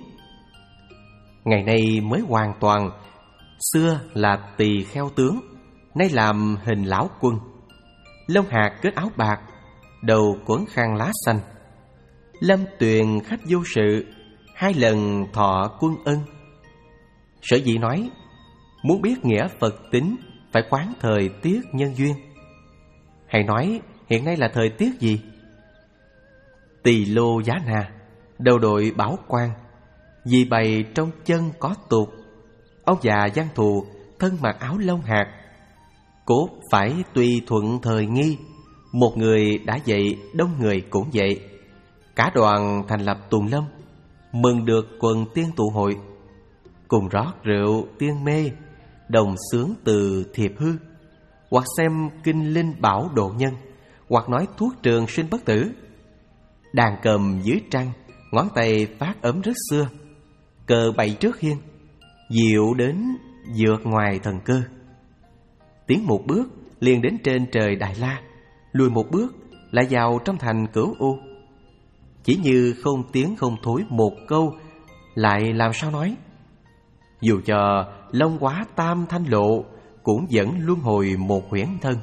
Ngày nay mới hoàn toàn, xưa là tỳ kheo tướng, nay làm hình lão quân. Lông hạt kết áo bạc, đầu quấn khăn lá xanh. Lâm tuyền khách vô sự, hai lần thọ quân ân. Sở dĩ nói muốn biết nghĩa Phật tính, phải quán thời tiết nhân duyên. Hãy nói hiện nay là thời tiết gì? Tỳ lô giá na, đầu đội bảo quan, vì bày trong chân có tục. Ông già Giang Thù thân mặc áo lông hạt, cốt phải tùy thuận thời nghi. Một người đã dậy, đông người cũng dậy. Cả đoàn thành lập tuần lâm, mừng được quần tiên tụ hội. Cùng rót rượu tiên mê, đồng sướng từ thiệp hư. Hoặc xem kinh linh bảo độ nhân, hoặc nói thuốc trường sinh bất tử. Đàn cầm dưới trăng, ngón tay phát ấm rất xưa. Cờ bày trước hiên, diệu đến vượt ngoài thần cơ. Tiến một bước liền đến trên trời Đại La, lùi một bước lại vào trong thành Cửu U. Chỉ như không tiếng không thối một câu, lại làm sao nói? Dù cho long quá tam thanh lộ, cũng vẫn luân hồi một huyễn thân.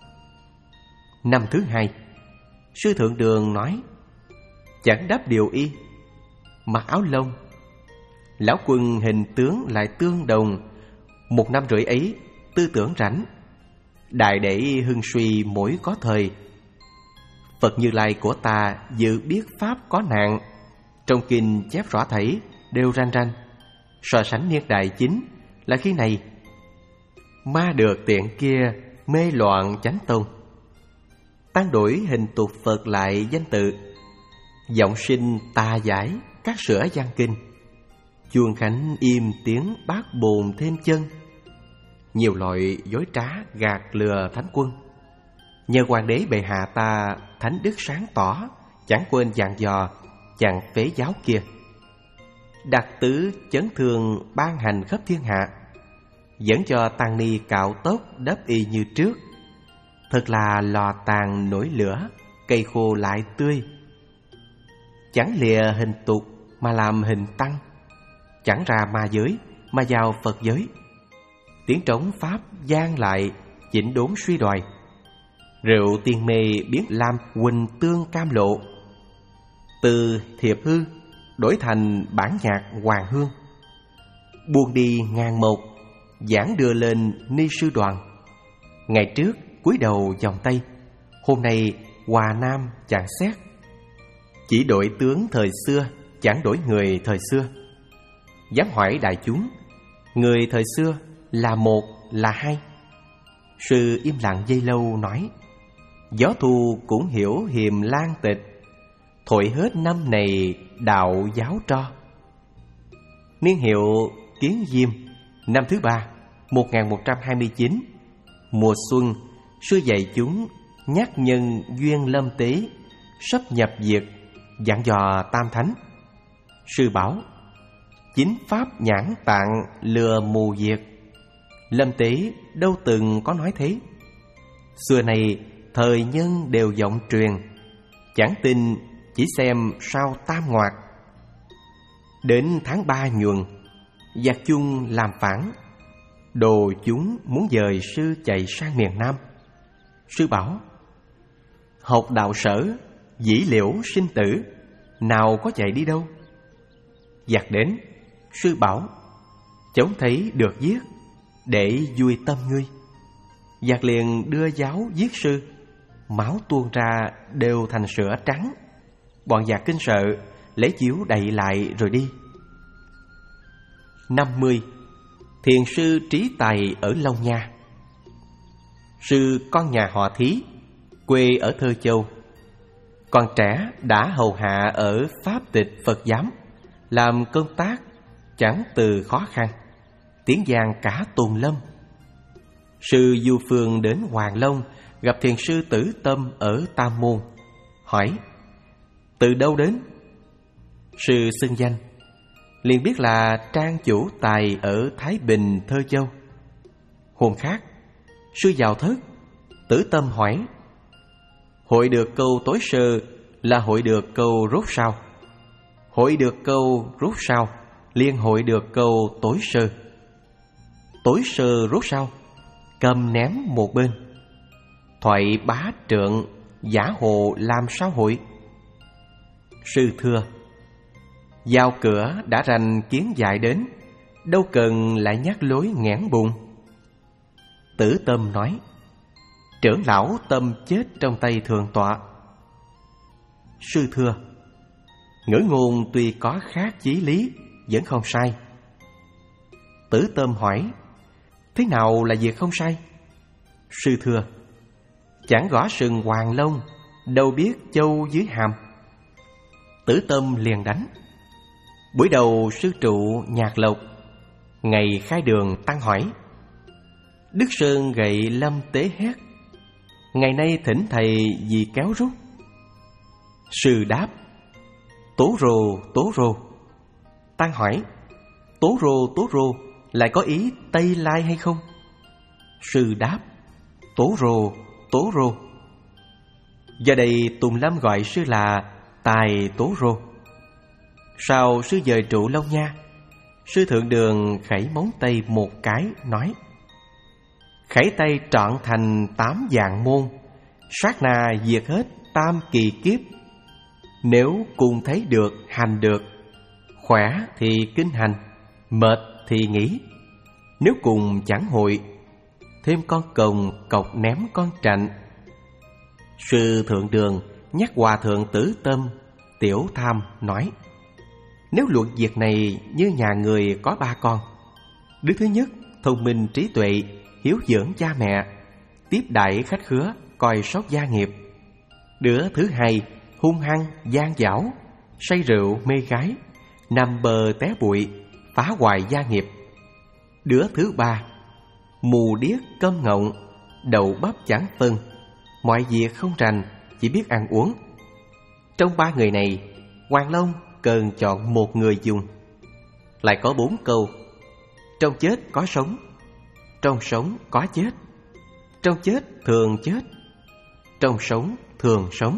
Năm thứ hai, Sư Thượng Đường nói: chẳng đáp điều y, mặc áo lông. Lão quân hình tướng lại tương đồng. Một năm rưỡi ấy, tư tưởng rảnh, đại để hưng suy mỗi có thời. Phật Như Lai của ta dự biết pháp có nạn, trong kinh chép rõ thảy đều ranh ranh. So sánh niên đại chính là khi này, ma được tiện kia mê loạn chánh tông. Tăng đổi hình tục Phật lại danh tự, giọng sinh tà giải các sửa văn kinh. Chuông khánh im tiếng bát bồn thêm chân, nhiều loại dối trá gạt lừa thánh quân. Nhờ hoàng đế bệ hạ ta thánh đức sáng tỏ, chẳng quên dặn dò chàng phế giáo kia. Đặc tứ chấn thương ban hành khắp thiên hạ, dẫn cho tăng ni cạo tóc đắp y như trước. Thật là lò tàn nổi lửa, cây khô lại tươi. Chẳng lìa hình tục mà làm hình tăng, chẳng ra ma giới mà vào Phật giới. Tiếng trống pháp gian lại, chỉnh đốn suy đòi. Rượu tiên mê biến làm huỳnh tương cam lộ, từ thiệp hư đổi thành bản nhạc hoàng hương. buông đi ngàn một, giảng đưa lên ni sư đoàn. Ngày trước cúi đầu vòng tay, hôm nay hòa nam chẳng xét. Chỉ đổi tướng thời xưa, chẳng đổi người thời xưa. Dám hỏi đại chúng, người thời xưa là một là hai? Sư im lặng giây lâu nói, gió thu cũng hiểu hiềm lan tịch, thổi hết năm này đạo giáo tro. Niên hiệu Kiến Diêm, năm thứ ba, một nghìn một trăm hai mươi chín. Mùa xuân, sư dạy chúng nhắc nhân duyên lâm tế, sắp nhập diệt, dặn dò tam thánh. Sư bảo, chính pháp nhãn tạng lừa mù diệt. Lâm tế đâu từng có nói thế. Xưa này thời nhân đều vọng truyền, chẳng tin chỉ xem sao tam ngoạc. Đến tháng ba nhuần, giặc chung làm phản, đồ chúng muốn dời sư chạy sang miền Nam. Sư bảo, học đạo sở, dĩ liễu sinh tử, nào có chạy đi đâu. Giặc đến, sư bảo, chống thấy được giết, để vui tâm ngươi. Giặc liền đưa giáo giết sư, máu tuôn ra đều thành sữa trắng. Bọn giặc kinh sợ, lấy chiếu đậy lại rồi đi. Năm mươi. Thiền sư Trí Tài ở Long Nha. Sư con nhà họ Thí, quê ở Thơ Châu. Còn trẻ đã hầu hạ ở Pháp Tịch Phật Giám, làm công tác chẳng từ khó khăn, tiếng vang cả Tùng Lâm. Sư Du Phương đến Hoàng Long, gặp thiền sư Tử Tâm ở Tam Môn, hỏi, từ đâu đến? Sư xưng danh, liền biết là trang chủ tài ở Thái Bình, Thơ Châu. Hôm khác, sư vào thất, Tử Tâm hỏi, hội được câu tối sơ là hội được câu rốt sao? Hội được câu rốt sao liên hội được câu tối sơ. Tối sơ rốt sao, cầm ném một bên. Thoại bá trượng, giả hồ làm sao hội? Sư thưa, vào cửa đã rành kiến dại đến, đâu cần lại nhắc lối nghẽn bụng. Tử Tâm nói, trưởng lão tâm chết trong tay thượng tọa. Sư thưa, ngữ ngôn tuy có khác chí lý, vẫn không sai. Tử Tâm hỏi, thế nào là việc không sai? Sư thưa, chẳng gõ sừng hoàng lông, đâu biết châu dưới hàm. Tử Tâm liền đánh. Buổi đầu sư trụ nhạc lộc, ngày khai đường tăng hỏi, Đức Sơn gậy Lâm Tế hét, ngày nay thỉnh thầy vì kéo rút. Sư đáp, tố rồ tố rồ. Tăng hỏi, tố rồ tố rồ lại có ý Tây Lai hay không? Sư đáp, tố rồ tố rồ. Giờ đây Tùng Lâm gọi sư là Tài Tố Rô. Sau sư dời trụ Long Nha, sư thượng đường khẩy móng tay một cái, nói, khẩy tay trọn thành tám vạn môn, sát na diệt hết tam kỳ kiếp. Nếu cùng thấy được hành được, khỏe thì kinh hành, mệt thì nghỉ. Nếu cùng chẳng hội, thêm con cồng cọc ném con trạnh. Sư thượng đường nhắc hòa thượng Tử Tâm, Tiểu Tham nói, nếu luận việc này như nhà người có ba con. Đứa thứ nhất thông minh trí tuệ, hiếu dưỡng cha mẹ, tiếp đãi khách khứa, coi sóc gia nghiệp. Đứa thứ hai hung hăng gian dảo, say rượu mê gái, nằm bờ té bụi, phá hoại gia nghiệp. Đứa thứ ba mù điếc câm ngọng, đầu bắp chẳng phân, mọi việc không rành, chỉ biết ăn uống. Trong ba người này, Hoàng Long cần chọn một người dùng. Lại có bốn câu: trong chết có sống, trong sống có chết, trong chết thường chết, trong sống thường sống.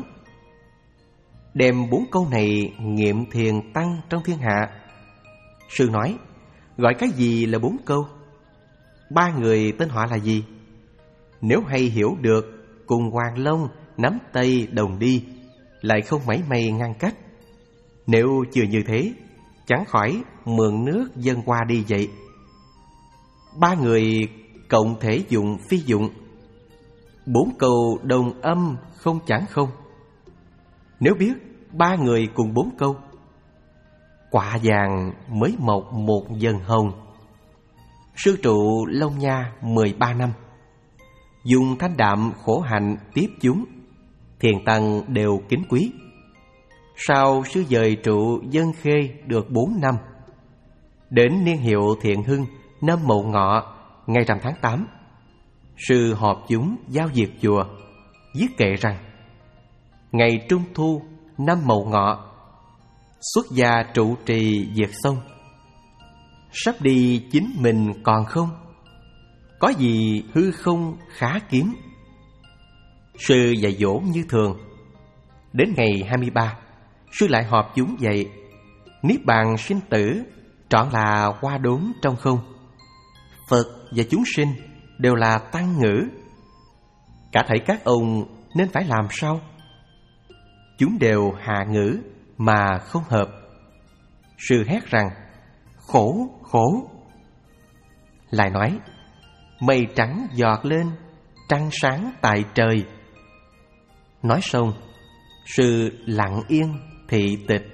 Đem bốn câu này nghiệm thiền tăng trong thiên hạ. Sư nói, gọi cái gì là bốn câu? Ba người tên họ là gì? Nếu hay hiểu được, cùng Hoàng Long nắm tay đồng đi, lại không mảy may ngăn cách. Nếu chưa như thế, chẳng khỏi mượn nước dâng qua đi vậy. Ba người cộng thể dụng phi dụng, bốn câu đồng âm không chẳng không. Nếu biết ba người cùng bốn câu, quả vàng mới mọc một dần hồng. Sư trụ Long Nha mười ba năm, dùng thanh đạm khổ hạnh tiếp chúng, thiền tăng đều kính quý. Sau sư dời trụ Dân Khê được bốn năm, đến niên hiệu Thiện Hưng năm Mậu Ngọ ngày rằm tháng tám, sư họp chúng giao diệt chùa, viết kệ rằng: ngày Trung Thu năm Mậu Ngọ, xuất gia trụ trì diệt xong, sắp đi chính mình còn không, có gì hư không khá kiếm. Sư dạy dỗ như thường. Đến ngày hai mươi ba, sư lại họp chúng dạy: niết bàn sinh tử trọn là hoa đốn trong không. Phật và chúng sinh đều là tăng ngữ, cả thảy các ông nên phải làm sao? Chúng đều hạ ngữ mà không hợp. Sư hét rằng: khổ, khổ. Lại nói: mây trắng giọt lên, trăng sáng tại trời. Nói xong, sư lặng yên thị tịch.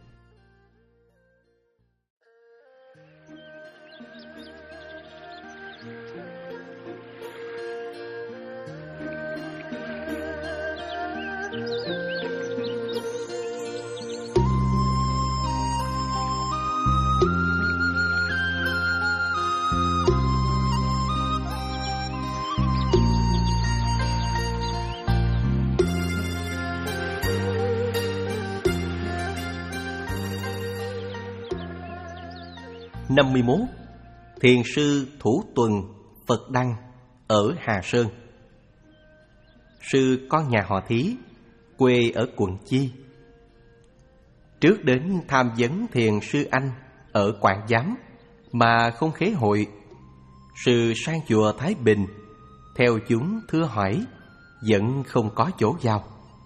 Năm mươi mốt. Thiền sư Thủ Tuần Phật Đăng ở Hà Sơn. Sư con nhà họ Thí, quê ở quận Chi. Trước đến tham vấn thiền sư Anh ở Quảng Giám mà không khế hội, sư sang chùa Thái Bình, theo chúng thưa hỏi, vẫn không có chỗ vào.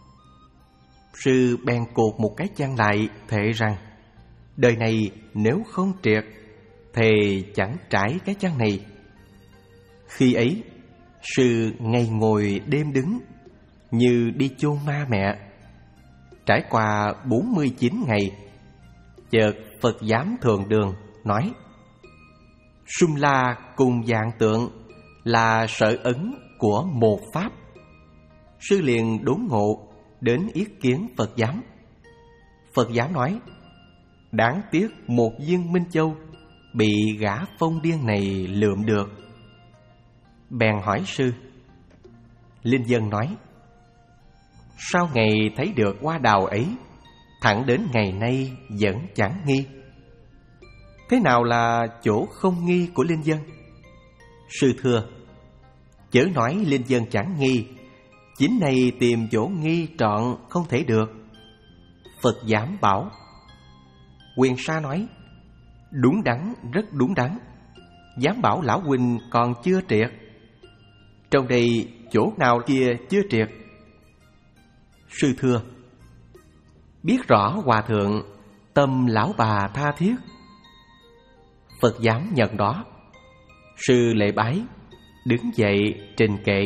Sư bèn cột một cái chăn lại, thệ rằng: đời này nếu không triệt, thề chẳng trải cái chăn này. Khi ấy, sư ngày ngồi đêm đứng, như đi chôn ma mẹ. Trải qua bốn mươi chín ngày, chợt Phật giám thượng đường nói: Sum La cùng dạng tượng là sở ấn của một pháp. Sư liền đốn ngộ, đến yết kiến Phật giám. Phật giám nói: đáng tiếc một viên Minh Châu bị gã phong điên này lượm được. Bèn hỏi sư. Linh Dân nói: sau ngày thấy được hoa đào ấy, thẳng đến ngày nay vẫn chẳng nghi. Thế nào là chỗ không nghi của Linh Dân? Sư thưa: chớ nói Linh Dân chẳng nghi, chính này tìm chỗ nghi trọn không thể được. Phật giám bảo. Quyền Sa nói: đúng đắn, rất đúng đắn. Giám bảo lão huynh còn chưa triệt. Trong đây chỗ nào kia chưa triệt? Sư thưa: biết rõ hòa thượng tâm lão bà tha thiết. Phật giám nhận đó. Sư lễ bái, đứng dậy trình kệ.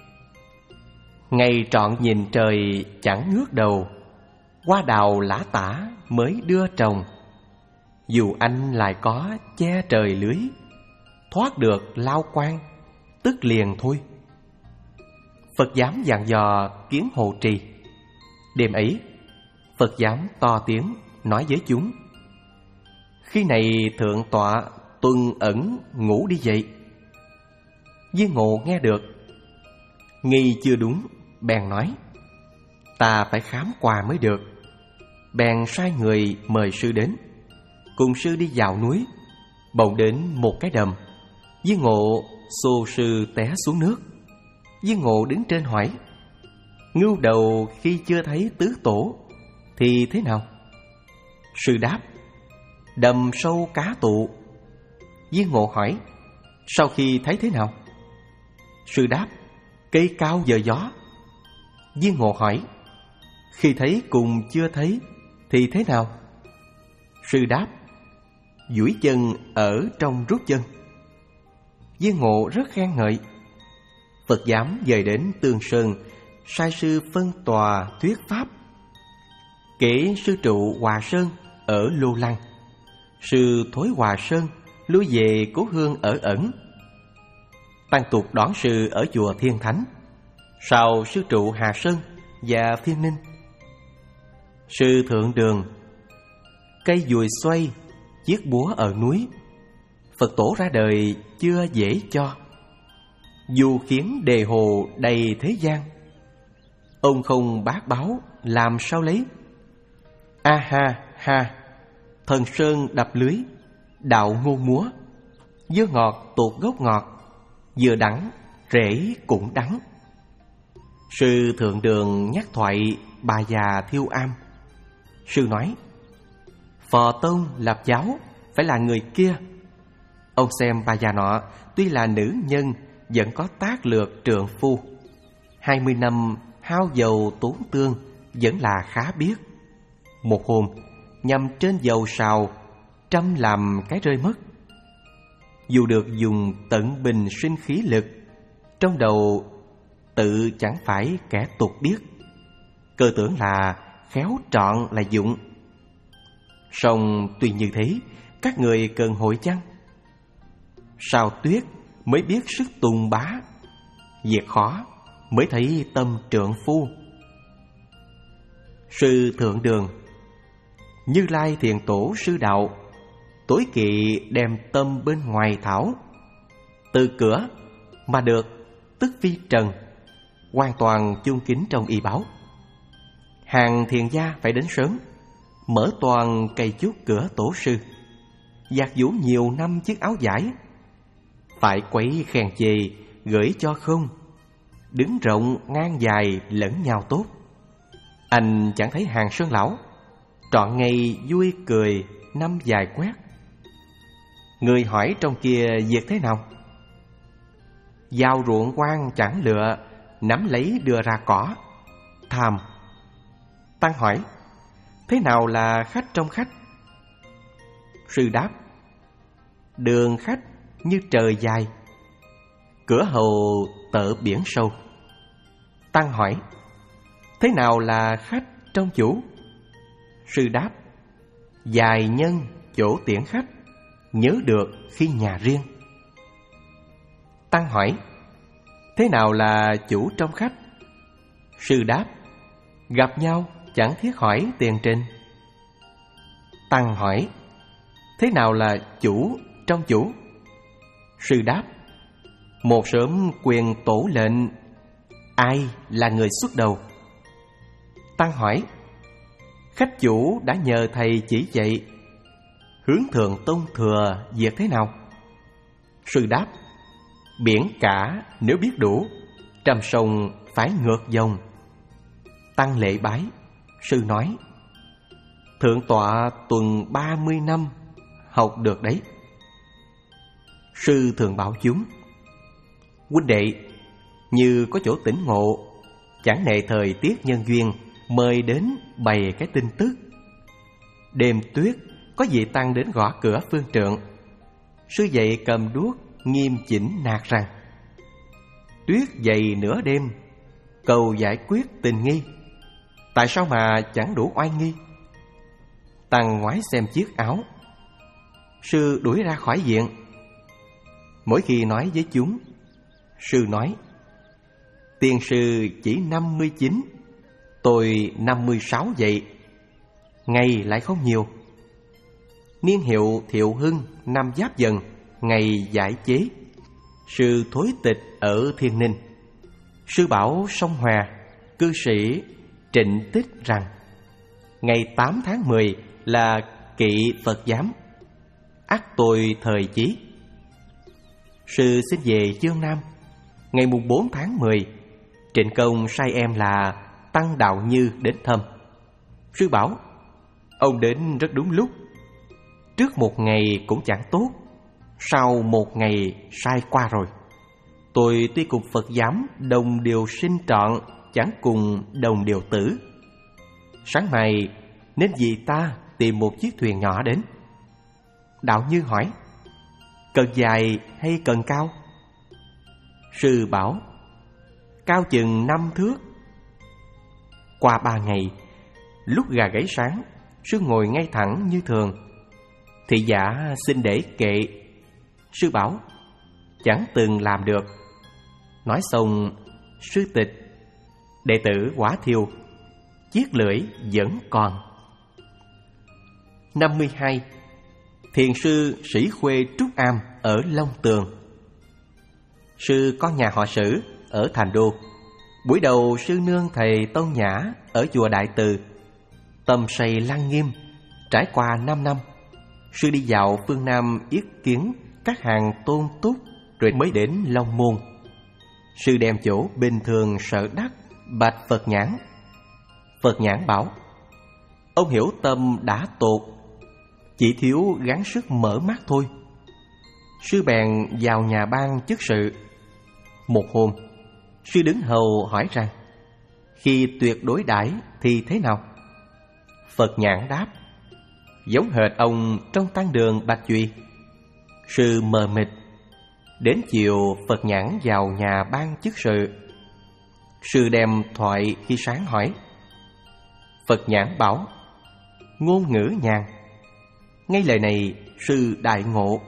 Ngày trọn nhìn trời chẳng ngước đầu, hoa đào lã tả mới đưa trồng. Dù anh lại có che trời lưới, thoát được lao quan, tức liền thôi. Phật giám dặn dò kiến hộ trì. Đêm ấy, Phật giám to tiếng nói với chúng: khi này thượng tọa tuần ẩn ngủ đi dậy. Viên Ngộ nghe được, nghi chưa đúng, bèn nói: ta phải khám qua mới được. Bèn sai người mời sư đến. Cùng sư đi vào núi, bỗng đến một cái đầm. Viên Ngộ xô sư té xuống nước. Viên Ngộ đứng trên hỏi: ngưu đầu khi chưa thấy tứ tổ thì thế nào? Sư đáp: đầm sâu cá tụ. Viên Ngộ hỏi: sau khi thấy thế nào? Sư đáp: cây cao dời gió. Viên Ngộ hỏi: khi thấy cùng chưa thấy thì thế nào? Sư đáp: duỗi chân ở trong rút chân. Viên Ngộ rất khen ngợi. Phật giám dời đến Tương Sơn, sai sư phân tòa thuyết pháp. Kể sư trụ Hòa Sơn ở Lô Lăng, sư Thối Hòa Sơn lui về cố hương ở ẩn. Tăng tục đón sư ở chùa Thiên Thánh, sau sư trụ Hà Sơn và Thiên Ninh. Sư Thượng Đường, cây dùi xoay, chiếc búa ở núi. Phật tổ ra đời chưa dễ cho, dù khiến đề hồ đầy thế gian. Ông không bác báo làm sao lấy. A ha ha, thần sơn đập lưới, đạo ngô múa. Dưa ngọt tột gốc ngọt, dừa đắng rễ cũng đắng. Sư Thượng Đường nhắc thoại bà già Thiêu Am. Sư nói, Phò Tông lập giáo phải là người kia. Ông xem bà già nọ tuy là nữ nhân, vẫn có tác lược trượng phu. Hai mươi năm hao dầu tốn tương, vẫn là khá biết. Một hôm nhằm trên dầu sào, trăm làm cái rơi mất. Dù được dùng tận bình sinh khí lực, trong đầu tự chẳng phải kẻ tục biết. Cơ tưởng là khéo trọn là dụng. Song tuy như thế, các người cần hội chăng? Sao tuyết mới biết sức tùng bá, việc khó mới thấy tâm trượng phu. Sư Thượng Đường, Như Lai Thiền Tổ sư đạo, tối kỵ đem tâm bên ngoài thảo. Từ cửa mà được tức phi trần, hoàn toàn chung kính trong y báo. Hàng thiền gia phải đến sớm, mở toàn cây chút cửa tổ sư. Giặt giũ nhiều năm chiếc áo vải, phải quấy khen chê gửi cho không. Đứng rộng ngang dài lẫn nhau tốt. Anh chẳng thấy hàng Sơn lão, trọn ngày vui cười năm dài quét. Người hỏi trong kia việc thế nào? Giao ruộng quan chẳng lựa, nắm lấy đưa ra cỏ. Tham. Tăng hỏi, thế nào là khách trong khách? Sư đáp, đường khách như trời dài, cửa hầu tợ biển sâu. Tăng hỏi, thế nào là khách trong chủ? Sư đáp, dài nhân chỗ tiễn khách, nhớ được khi nhà riêng. Tăng hỏi, thế nào là chủ trong khách? Sư đáp, gặp nhau chẳng thiết hỏi tiền trình. Tăng hỏi, thế nào là chủ trong chủ? Sư đáp, một sớm quyền tổ lệnh, ai là người xuất đầu? Tăng hỏi, khách chủ đã nhờ thầy chỉ dạy, hướng thượng tôn thừa việc thế nào? Sư đáp, biển cả nếu biết đủ, trăm sông phải ngược dòng. Tăng lễ bái. Sư nói, thượng tọa tuần ba mươi năm học được đấy. Sư thường bảo chúng, huynh đệ, như có chỗ tỉnh ngộ, chẳng nệ thời tiết nhân duyên, mời đến bày cái tin tức. Đêm tuyết có vị tăng đến gõ cửa phương trượng. Sư dậy cầm đuốc nghiêm chỉnh nạt rằng, tuyết dày nửa đêm, cầu giải quyết tình nghi, tại sao mà chẳng đủ oai nghi? Tăng ngoái xem chiếc áo. Sư đuổi ra khỏi viện. Mỗi khi nói với chúng, sư nói, tiên sư chỉ năm mươi chín, tôi năm mươi sáu vậy. Ngày lại không nhiều. Niên hiệu Thiệu Hưng năm Giáp Dần, ngày giải chế. Sư thối tịch ở Thiên Ninh. Sư bảo sông Hòa, cư sĩ Trịnh Tích rằng, ngày tám tháng mười là kỵ Phật giám, ắt tôi thời chí. Sư xin về Dương Nam. Ngày mùng bốn tháng mười, Trịnh Công sai em là Tăng Đạo Như đến thăm. Sư bảo, ông đến rất đúng lúc. Trước một ngày cũng chẳng tốt, sau một ngày sai qua rồi. Tôi tuy cùng Phật giám đồng điều sinh trọn, chẳng cùng đồng điều tử. Sáng mai nên vì ta tìm một chiếc thuyền nhỏ đến. Đạo Như hỏi: cần dài hay cần cao? Sư bảo: cao chừng năm thước. Qua ba ngày, lúc gà gáy sáng, sư ngồi ngay thẳng như thường. Thị giả xin để kệ. Sư bảo: chẳng từng làm được. Nói xong, sư tịch: đệ tử quả thiêu, chiếc lưỡi vẫn còn. Năm mươi hai. Thiền sư Sĩ Khuê Trúc Am ở Long Tường. Sư có nhà họ Sử ở Thành Đô. Buổi đầu sư nương thầy Tông Nhã ở chùa Đại Từ. Tâm say lăng nghiêm. Trải qua năm năm, sư đi dạo phương Nam yết kiến các hàng tôn túc, rồi mới đến Long Môn. Sư đem chỗ bình thường sợ đắc bạch Phật Nhãn. Phật Nhãn bảo: ông hiểu tâm đã tột, chỉ thiếu gắng sức mở mắt thôi. Sư bèn vào nhà ban chức sự. Một hôm, sư đứng hầu hỏi rằng: khi tuyệt đối đãi thì thế nào? Phật Nhãn đáp: giống hệt ông trong tăng đường Bạch Duy. Sư mờ mịt. Đến chiều, Phật Nhãn vào nhà ban chức sự. Sư đem thoại khi sáng hỏi. Phật Nhãn bảo: ngôn ngữ nhàn. Ngay lời này, sư đại ngộ.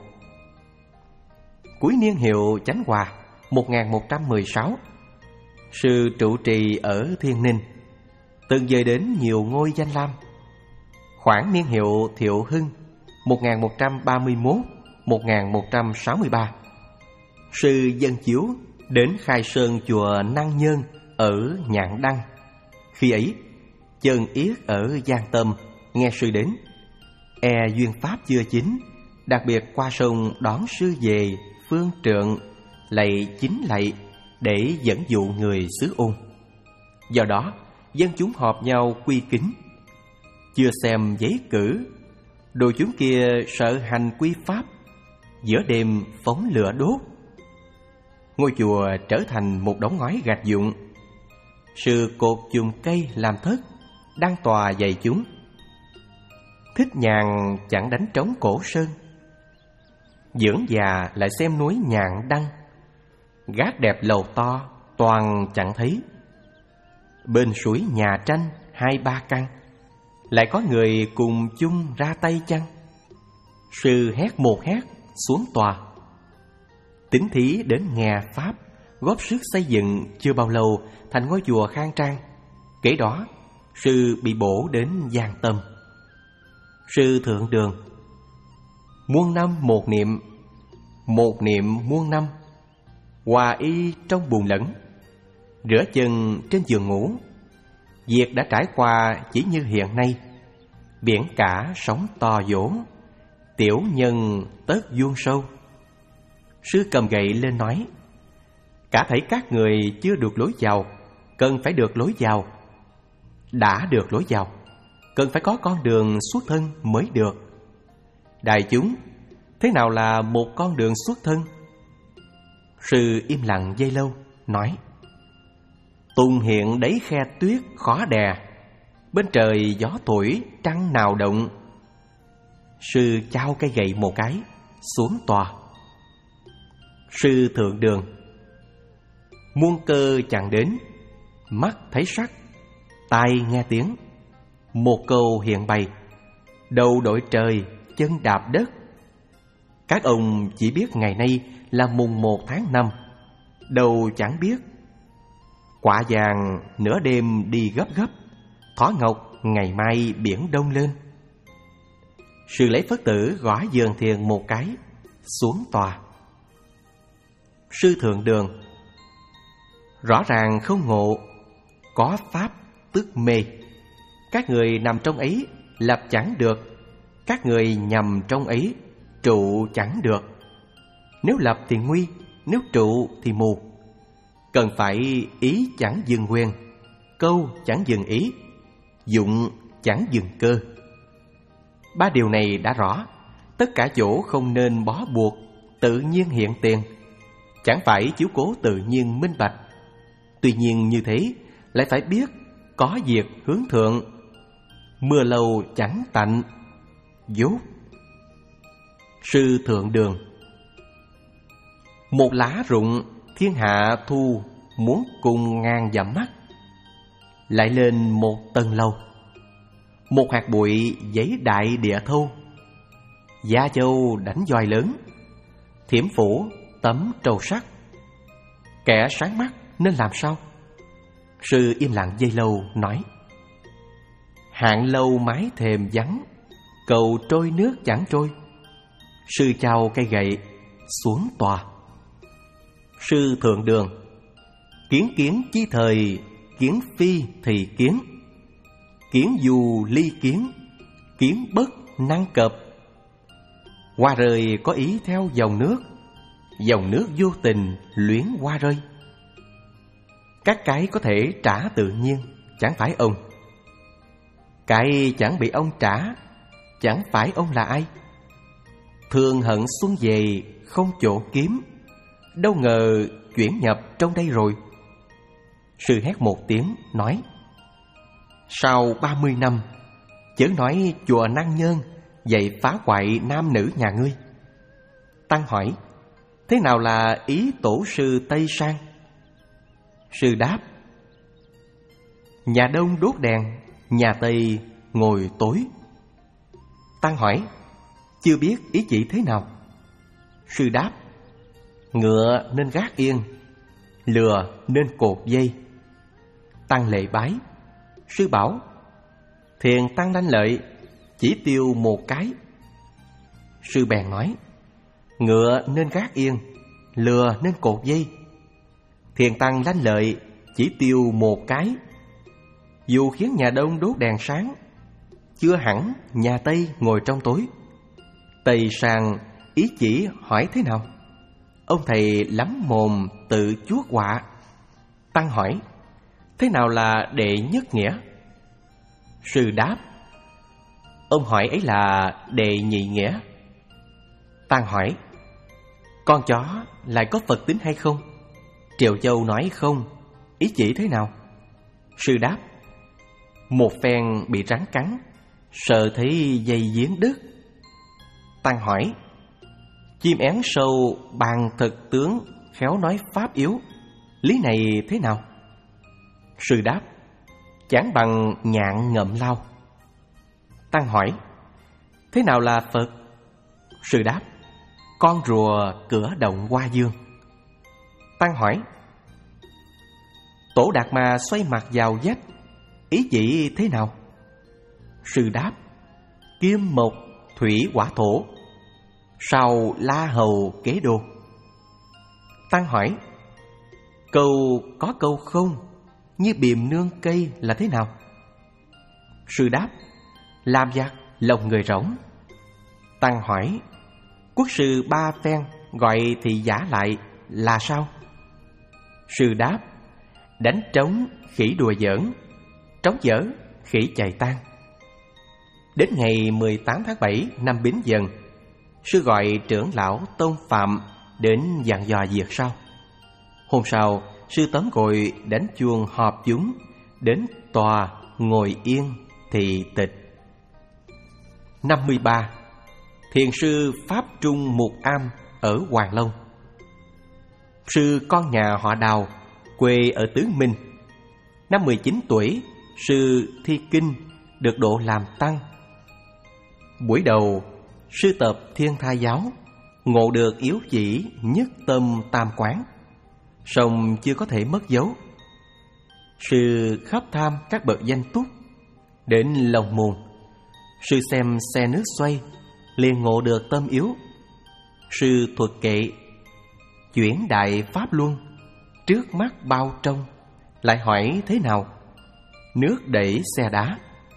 Cuối niên hiệu Chánh Hòa một nghìn một trăm mười sáu, sư trụ trì ở Thiên Ninh, từng dời đến nhiều ngôi danh lam. Khoảng niên hiệu Thiệu Hưng một nghìn một trăm ba mươi mốt đến một nghìn một trăm sáu mươi ba, sư dân chiếu đến khai sơn chùa Năng Nhân ở Nhạn Đăng. Khi ấy, Chân Yết ở Giang Tâm nghe sư đến, e duyên pháp chưa chín, đặc biệt qua sông đón sư về Phương Trượng, lạy chính lạy để dẫn dụ người xứ Ôn. Do đó, dân chúng họp nhau quy kính. Chưa xem giấy cử, đồ chúng kia sợ hành quy pháp, giữa đêm phóng lửa đốt. Ngôi chùa trở thành một đống ngói gạch vụn. Sư cột chùm cây làm thất, đăng tòa dày chúng. Thích nhàn chẳng đánh trống cổ sơn, dưỡng già lại xem núi Nhạn Đăng. Gác đẹp lầu to, toàn chẳng thấy. Bên suối nhà tranh hai ba căn, lại có người cùng chung ra tay chăng? Sư hét một hét xuống tòa. Tín thí đến nghe pháp, góp sức xây dựng chưa bao lâu thành ngôi chùa khang trang. Kể đó, sư bị bổ đến Giang Tâm. Sư thượng đường: muôn năm một niệm, một niệm muôn năm. Hòa y trong bùn lẫn, rửa chân trên giường ngủ. Việc đã trải qua chỉ như hiện nay. Biển cả sóng to vỗ, tiểu nhân tất vuông sâu. Sư cầm gậy lên nói: cả thảy các người chưa được lối vào, cần phải được lối vào. Đã được lối vào, cần phải có con đường xuất thân mới được. Đại chúng, thế nào là một con đường xuất thân? Sư im lặng giây lâu, nói: tùng hiện đấy khe tuyết khó đè, bên trời gió thổi trăng nào động. Sư chao cây gậy một cái, xuống tòa. Sư thượng đường: muôn cơ chẳng đến, mắt thấy sắc, tai nghe tiếng. Một câu hiện bày, đầu đội trời, chân đạp đất. Các ông chỉ biết ngày nay là mùng một tháng năm, đầu chẳng biết. Quả vàng nửa đêm đi gấp gấp, thỏ ngọc ngày mai biển đông lên. Sư lấy phất tử gõ giường thiền một cái, xuống tòa. Sư thượng đường: rõ ràng không ngộ, có pháp tức mê. Các người nằm trong ấy lập chẳng được, các người nhầm trong ấy trụ chẳng được. Nếu lập thì nguy, nếu trụ thì mù. Cần phải ý chẳng dừng quyền, câu chẳng dừng ý, dụng chẳng dừng cơ. Ba điều này đã rõ, tất cả chỗ không nên bó buộc, tự nhiên hiện tiền. Chẳng phải chiếu cố tự nhiên minh bạch. Tuy nhiên như thế, lại phải biết có việc hướng thượng. Mưa lâu chẳng tạnh, dốt. Sư Thượng Đường. Một lá rụng thiên hạ thu muốn cùng ngàn dặm mắt, lại lên một tầng lâu. Một hạt bụi giấy đại địa thâu, Gia Châu đánh dòi lớn, thiểm phủ tấm trầu sắt. Kẻ sáng mắt nên làm sao? Sư im lặng giây lâu nói: Hạng lâu mái thềm vắng, cầu trôi nước chẳng trôi. Sư chào cây gậy xuống tòa. Sư Thượng Đường. Kiến kiến chi thời, kiến phi thì kiến. Kiến dù ly kiến, kiến bất năng cập. Hoa rơi có ý theo dòng nước, dòng nước vô tình luyến hoa rơi. Các cái có thể trả tự nhiên, chẳng phải ông. Cái chẳng bị ông trả, chẳng phải ông là ai. Thường hận xuân về không chỗ kiếm, đâu ngờ chuyển nhập trong đây rồi. Sư hét một tiếng nói: Sau ba mươi năm, chớ nói chùa Năng Nhơn dạy phá hoại nam nữ nhà ngươi. Tăng hỏi: Thế nào là ý tổ sư Tây Sang? Sư đáp: Nhà Đông đốt đèn, nhà Tây ngồi tối. Tăng hỏi: Chưa biết ý chỉ thế nào? Sư đáp: Ngựa nên gác yên, lừa nên cột dây. Tăng lễ bái. Sư bảo: Thiền tăng đanh lợi, chỉ tiêu một cái. Sư bèn nói: Ngựa nên gác yên, lừa nên cột dây. Thiền tăng lanh lợi, chỉ tiêu một cái. Dù khiến nhà Đông đốt đèn sáng, chưa hẳn nhà Tây ngồi trong tối. Tây sang ý chỉ hỏi thế nào? Ông thầy lắm mồm tự chuốc họa. Tăng hỏi: Thế nào là đệ nhất nghĩa? Sư đáp: Ông hỏi ấy là đệ nhị nghĩa. Tăng hỏi: Con chó lại có Phật tính hay không? Triệu Châu nói không, ý chỉ thế nào? Sư đáp: Một phen bị rắn cắn, sợ thấy dây giếng đứt. Tăng hỏi: Chim én sâu bàn thực tướng, khéo nói pháp yếu, lý này thế nào? Sư đáp: Chẳng bằng nhạn ngậm lao. Tăng hỏi: Thế nào là Phật? Sư đáp: Con rùa cửa động Hoa Dương. Tăng hỏi: Tổ Đạt Ma xoay mặt vào vách, ý chỉ thế nào? Sư đáp: Kim mộc thủy hỏa thổ, sau la hầu kế đô. Tăng hỏi: Câu có câu không, như bìm nương cây là thế nào? Sư đáp: Làm giặc lòng người rỗng. Tăng hỏi: Quốc sư ba phen gọi thì giả lại là sao? Sư đáp: Đánh trống khỉ đùa giỡn, trống dở khỉ chạy tan. Đến ngày mười tám tháng bảy năm Bính Dần, sư gọi trưởng lão Tôn Phạm đến dặn dò việc sau. Hôm sau, sư tóm gội đánh chuông họp chúng, đến tòa ngồi yên thị tịch. Năm mươi ba. Thiền sư Pháp Trung Mục Am ở Hoàng Long. Sư con nhà họ Đào, quê ở Tứ Minh. Năm mười chín tuổi, sư thi kinh, được độ làm tăng. Buổi đầu, sư tập Thiên Tha giáo, ngộ được yếu chỉ nhất tâm tam quán, song chưa có thể mất dấu. Sư khắp tham các bậc danh túc, đến lòng môn, sư xem xe nước xoay, liền ngộ được tâm yếu. Sư thuật kệ, chuyển đại pháp luân, trước mắt bao trong, lại hỏi thế nào? Nước đẩy xe đá.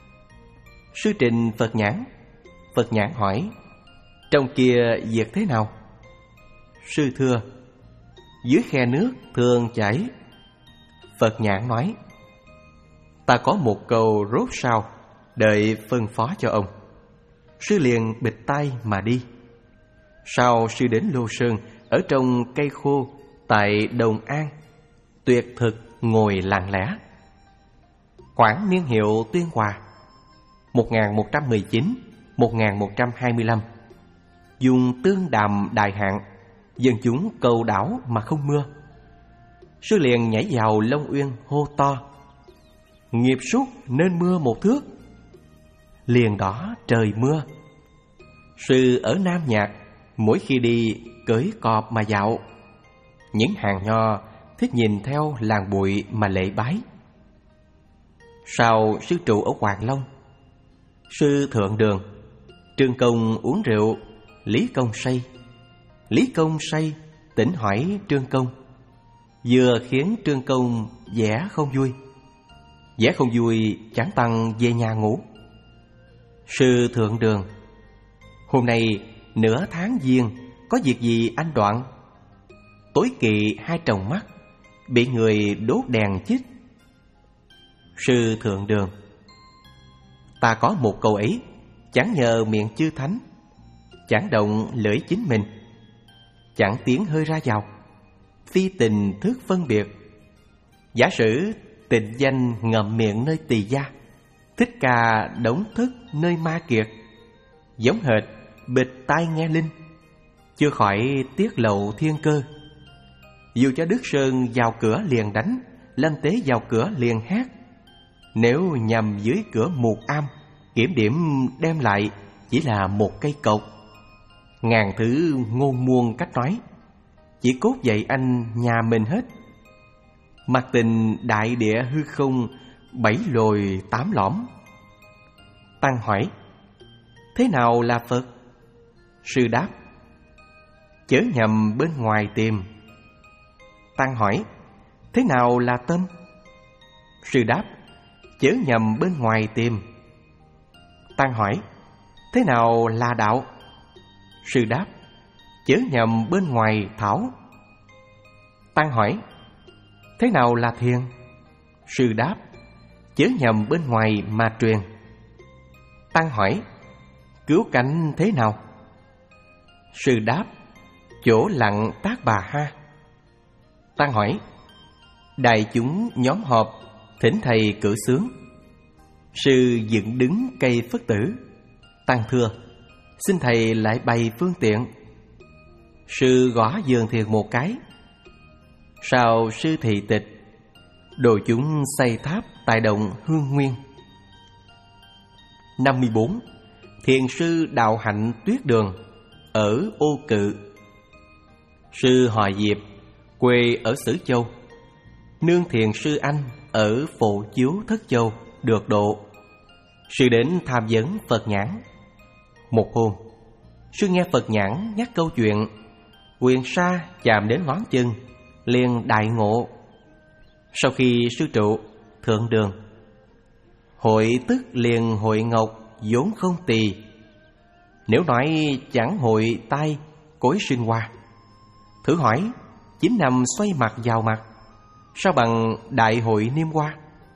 Sư trình Phật nhãn. Phật nhãn hỏi: Trong kia việc thế nào? Sư thưa: Dưới khe nước thường chảy. Phật nhãn nói: Ta có một câu rốt sao, đợi phân phó cho ông. Sư liền bịt tai mà đi. Sau sư đến Lô Sơn, ở trong cây khô tại Đồng An, tuyệt thực ngồi lặng lẽ. Khoảng niên hiệu Tuyên Hòa, một nghìn một trăm mười chín đến một nghìn một trăm hai mươi lăm. dùng tương đàm đại hạn, dân chúng cầu đảo mà không mưa. Sư liền nhảy vào Long Uyên hô to: nghiệp súc nên mưa một thước. Liền đó trời mưa. Sư ở Nam Nhạc, mỗi khi đi cưỡi cọp mà dạo. Những hàng nho thích nhìn theo làng bụi mà lễ bái. Sau sư trụ ở Hoàng Long, sư thượng đường. Trương Công uống rượu, Lý Công say. Lý Công say, tỉnh hỏi Trương Công, vừa khiến Trương Công vẻ không vui. Vẻ không vui chẳng tăng về nhà ngủ. Sư thượng đường: hôm nay nửa tháng giêng, có việc gì anh Đoạn? Tối kỵ hai tròng mắt, bị người đốt đèn chích. Sư thượng đường: ta có một câu ấy, chẳng nhờ miệng chư thánh, chẳng động lưỡi chính mình, chẳng tiếng hơi ra vào, phi tình thức phân biệt. Giả sử tịnh danh ngậm miệng nơi tỳ gia, thích ca đống thức nơi ma kiệt. Giống hệt bịt tai nghe linh, chưa khỏi tiết lộ thiên cơ. Dù cho Đức Sơn vào cửa liền đánh, Lâm Tế vào cửa liền hét. Nếu nhằm dưới cửa mục am, kiểm điểm đem lại chỉ là một cây cột. Ngàn thứ ngôn muôn cách nói, chỉ cốt dạy anh nhà mình hết. Mặc tình đại địa hư không, bảy lồi tám lõm. Tăng hỏi: thế nào là Phật? Sư đáp: chớ nhầm bên ngoài tìm. Tăng hỏi: thế nào là tâm? Sư đáp: chớ nhầm bên ngoài tìm. Tăng hỏi: thế nào là đạo? Sư đáp: chớ nhầm bên ngoài thảo. Tăng hỏi: thế nào là thiền? Sư đáp: chớ nhầm bên ngoài mà truyền. Tăng hỏi: cứu cánh thế nào? Sư đáp: chỗ lặng tác bà ha. Tăng hỏi: đại chúng nhóm họp, thỉnh thầy cử xướng. Sư dựng đứng cây Phất Tử. Tăng thưa: xin thầy lại bày phương tiện. Sư gõ giường thiền một cái. Sau sư thị tịch, đồ chúng xây tháp tại động Hương Nguyên. Năm mươi bốn. Thiền sư Đạo Hạnh Tuyết Đường ở Ô Cự. Sư họ Diệp, quê ở Sử Châu. Nương thiền sư anh ở Phổ Chiếu Thất Châu được độ. Sư đến tham vấn Phật Nhãn. Một hôm, sư nghe Phật Nhãn nhắc câu chuyện quyền sa chạm đến ngón chân, liền đại ngộ. Sau khi sư trụ thượng đường, hội tức liền hội ngọc vốn không tỳ. Nếu nói chẳng hội tai cối sinh hoa, thử hỏi chín năm xoay mặt vào mặt, sao bằng đại hội niêm hoa?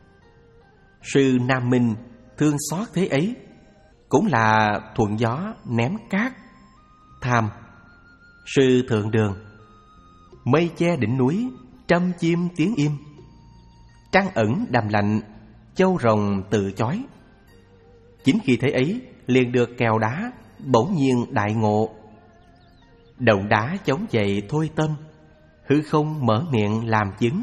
Sư Nam Minh thương xót thế ấy, cũng là thuận gió ném cát. Tham. Sư thượng đường: mây che đỉnh núi, trăm chim tiếng im. Trăng ẩn đầm lạnh, châu rồng tự chói. Chính khi thế ấy, liền được kèo đá, bỗng nhiên đại ngộ. Động đá chống dậy thôi tâm, hư không mở miệng làm chứng.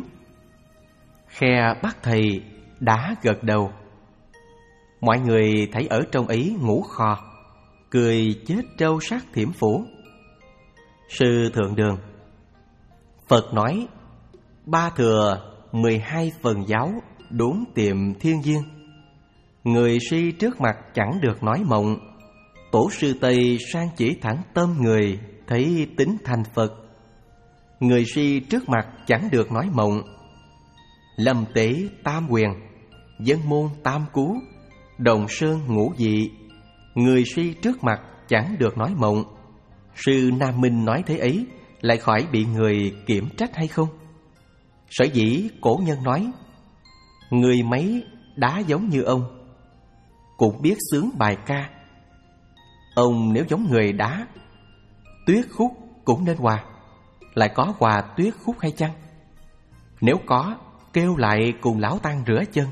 Khe bắt thầy, đá gật đầu. Mọi người thấy ở trong ấy ngủ khò, cười chết trâu sắc thiểm phủ. Sư thượng đường: Phật nói ba thừa mười hai phần giáo, đốn tiệm thiên viên. Người si trước mặt chẳng được nói mộng, tổ sư Tây sang chỉ thẳng tâm người, thấy tính thành Phật. Người si trước mặt chẳng được nói mộng, Lâm Tế tam quyền, dân môn tam cú, Đồng Sơn ngũ dị. Người si trước mặt chẳng được nói mộng. Sư Nam Minh nói thế ấy, lại khỏi bị người kiểm trách hay không? Sở dĩ cổ nhân nói người mấy đá giống như ông, cũng biết sướng bài ca. Ông nếu giống người đá, tuyết khúc cũng nên hòa. Lại có hòa tuyết khúc hay chăng? Nếu có, kêu lại cùng lão tăng rửa chân.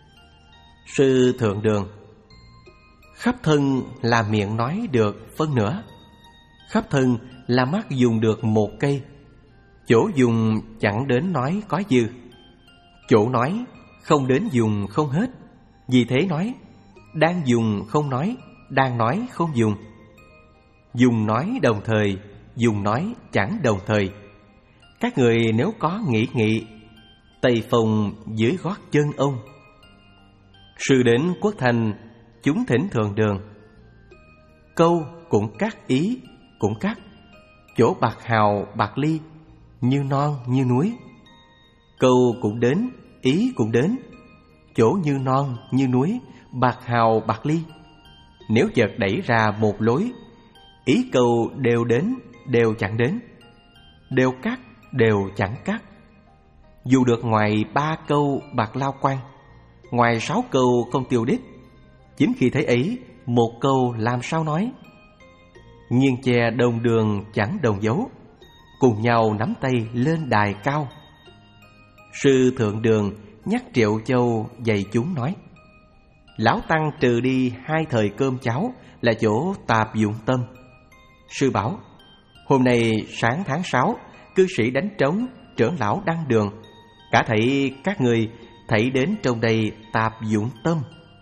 Sư thượng đường: khắp thân là miệng nói được phân nửa, khắp thân là mắt dùng được một cây. Chỗ dùng chẳng đến nói có dư, chỗ nói không đến dùng không hết. Vì thế nói, đang dùng không nói, đang nói không dùng. Dùng nói đồng thời, dùng nói chẳng đồng thời. Các người nếu có nghĩ nghị, tây phong dưới gót chân ông. Sư đến quốc thành, chúng thỉnh Thượng Đường. Câu cũng cắt, ý cũng cắt. Chỗ bạc hào bạc ly, như non như núi. Câu cũng đến, ý cũng đến. Chỗ như non như núi, bạc hào bạc ly. Nếu chợt đẩy ra một lối, ý câu đều đến, đều chẳng đến. Đều cắt, đều chẳng cắt. Dù được ngoài ba câu bạc lao quan, ngoài sáu câu không tiêu đích. Chính khi thế ấy, một câu làm sao nói. Nghiêng che đồng đường chẳng đồng dấu, cùng nhau nắm tay lên đài cao. Sư Thượng Đường nhắc Triệu Châu dạy chúng nói: Lão Tăng trừ đi hai thời cơm cháo là chỗ tạp dụng tâm. Sư bảo: Hôm nay sáng tháng sáu, cư sĩ đánh trống, trưởng lão đăng đường. Cả thảy các người thảy đến trong đây tạp dụng tâm.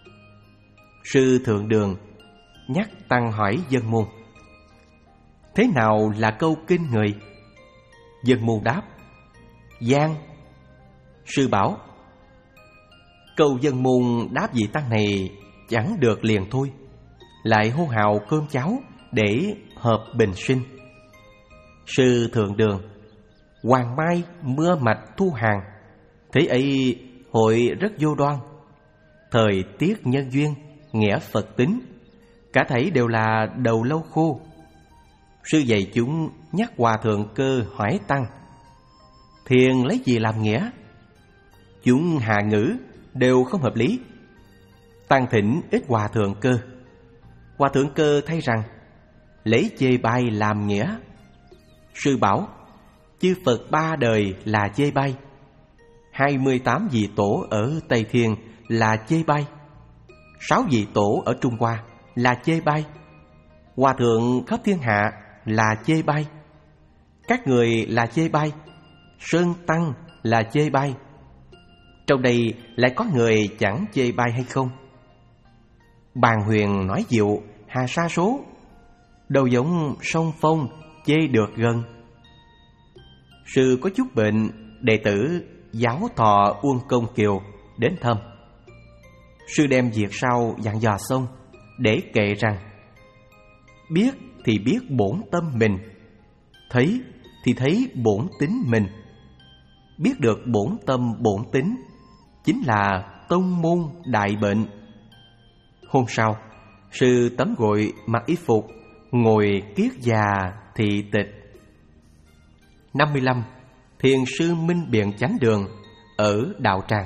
Sư Thượng Đường nhắc tăng hỏi dân môn: Thế nào là câu kinh người? Dân môn đáp: Giang. Sư bảo: Câu dân môn đáp vị tăng này chẳng được liền thôi, lại hô hào cơm cháo để hợp bình sinh. Sư Thượng Đường: Hoàng mai mưa mạch thu hàng, thế ấy hội rất vô đoan. Thời tiết nhân duyên, nghĩa Phật tính, cả thảy đều là đầu lâu khô. Sư dạy chúng nhắc Hòa Thượng Cơ hỏi tăng: Thiền lấy gì làm nghĩa? Chúng hạ ngữ đều không hợp lý. Tăng thỉnh ít Hòa Thượng Cơ. Hòa Thượng Cơ thấy rằng lấy chê bai làm nghĩa. Sư bảo: Chư Phật ba đời là chê bai, hai mươi tám vị tổ ở Tây Thiên là chê bai, sáu vị tổ ở Trung Hoa là chê bai, Hòa Thượng khắp thiên hạ là chê bai. Các người là chê bai, Sơn Tăng là chê bai. Trong đây lại có người chẳng chê bai hay không? Bàn huyền nói diệu, hà sa số, đâu giống sông Phong chê được gần. Sư có chút bệnh, đệ tử giáo thọ Uông Công Kiều đến thăm. Sư đem việc sau dặn dò xong, để kệ rằng: Biết thì biết bổn tâm mình, thấy thì thấy bổn tính mình. Biết được bổn tâm bổn tính chính là tông môn đại bệnh. Hôm sau, sư tắm gội mặc y phục, ngồi kiết già thị tịch. Năm mươi lăm. Thiền sư Minh Biện Chánh Đường ở Đạo Tràng.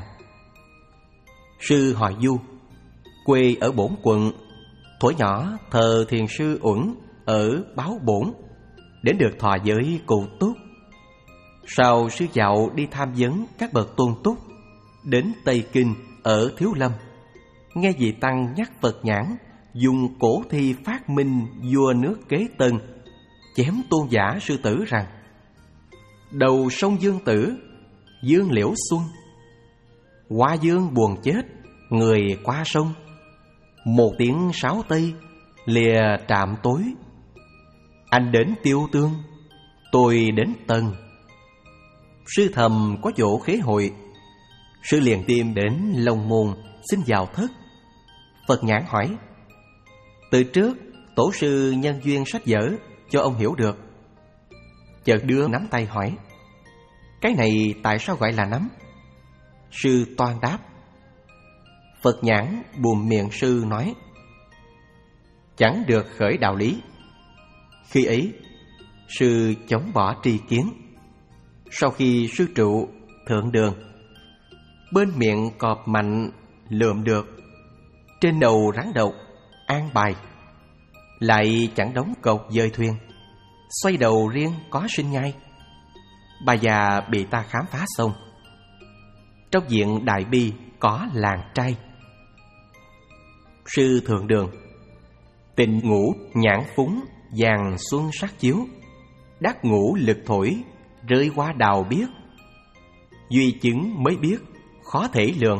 Sư họ Du, quê ở Bổn Quận. Thuở nhỏ thờ thiền sư Uẩn ở Báo Bổn, đến được thọ giới Cụ Túc. Sau sư dạo đi tham vấn các bậc tôn túc, đến Tây Kinh ở Thiếu Lâm, nghe vị tăng nhắc Phật nhãn dùng cổ thi phát minh vua nước Kế Tân, chém tôn giả sư tử rằng: Đầu sông Dương Tử, Dương Liễu Xuân, Hoa Dương buồn chết, người qua sông. Một tiếng sáo tây, lìa trạm tối. Anh đến Tiêu Tương, tôi đến Tân. Sư thầm có chỗ khế hội. Sư liền tìm đến Long Môn xin vào thất. Phật nhãn hỏi: Từ trước tổ sư nhân duyên sách vở cho ông hiểu được. Chợt đưa nắm tay hỏi: Cái này tại sao gọi là nắm? Sư toan đáp. Phật nhãn buồm miệng sư nói: Chẳng được khởi đạo lý. Khi ấy, sư chống bỏ tri kiến. Sau khi sư trụ Thượng Đường, bên miệng cọp mạnh lượm được, trên đầu rắn độc an bài, lại chẳng đóng cột dời thuyền, xoay đầu riêng có sinh nhai. Bà già bị ta khám phá xong. Trong viện Đại Bi có làng trai. Sư Thượng Đường: Tịnh ngũ nhãn phúng vàng xuân sắc chiếu, đắc ngũ lực thổi, rơi qua đào biếc. Duy chứng mới biết, khó thể lường.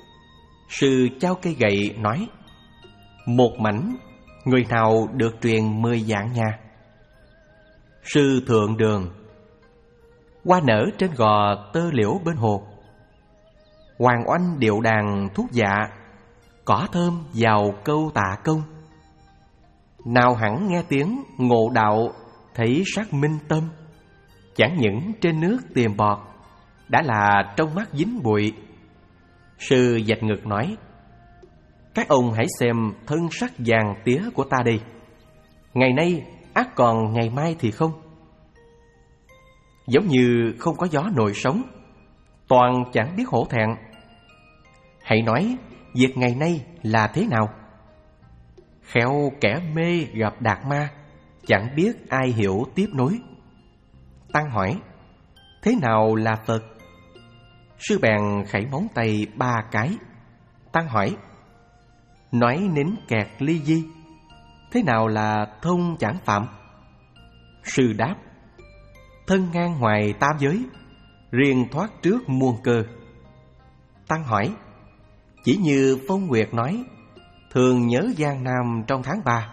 Sư trao cây gậy nói: một mảnh, người nào được truyền mười vạn nhà. Sư thượng đường: hoa nở trên gò tơ liễu bên hồ. Hoàng oanh điệu đàn thuốc dạ, cỏ thơm vào câu tạ công. Nào hẳn nghe tiếng ngộ đạo, thấy sắc minh tâm. Chẳng những trên nước tìm bọt, đã là trong mắt dính bụi. Sư vạch ngực nói: các ông hãy xem thân sắc vàng tía của ta đây. Ngày nay ắt còn ngày mai thì không. Giống như không có gió nổi sống, toàn chẳng biết hổ thẹn. Hãy nói việc ngày nay là thế nào? Khéo kẻ mê gặp đạt ma, chẳng biết ai hiểu tiếp nối. Tăng hỏi: thế nào là Phật? Sư bèn khẩy móng tay ba cái. Tăng hỏi: nói nín kẹt ly di, thế nào là thông chẳng phạm? Sư đáp: thân ngang ngoài tam giới, riêng thoát trước muôn cơ. Tăng hỏi: chỉ như Phong Nguyệt nói, thường nhớ Giang Nam trong tháng ba.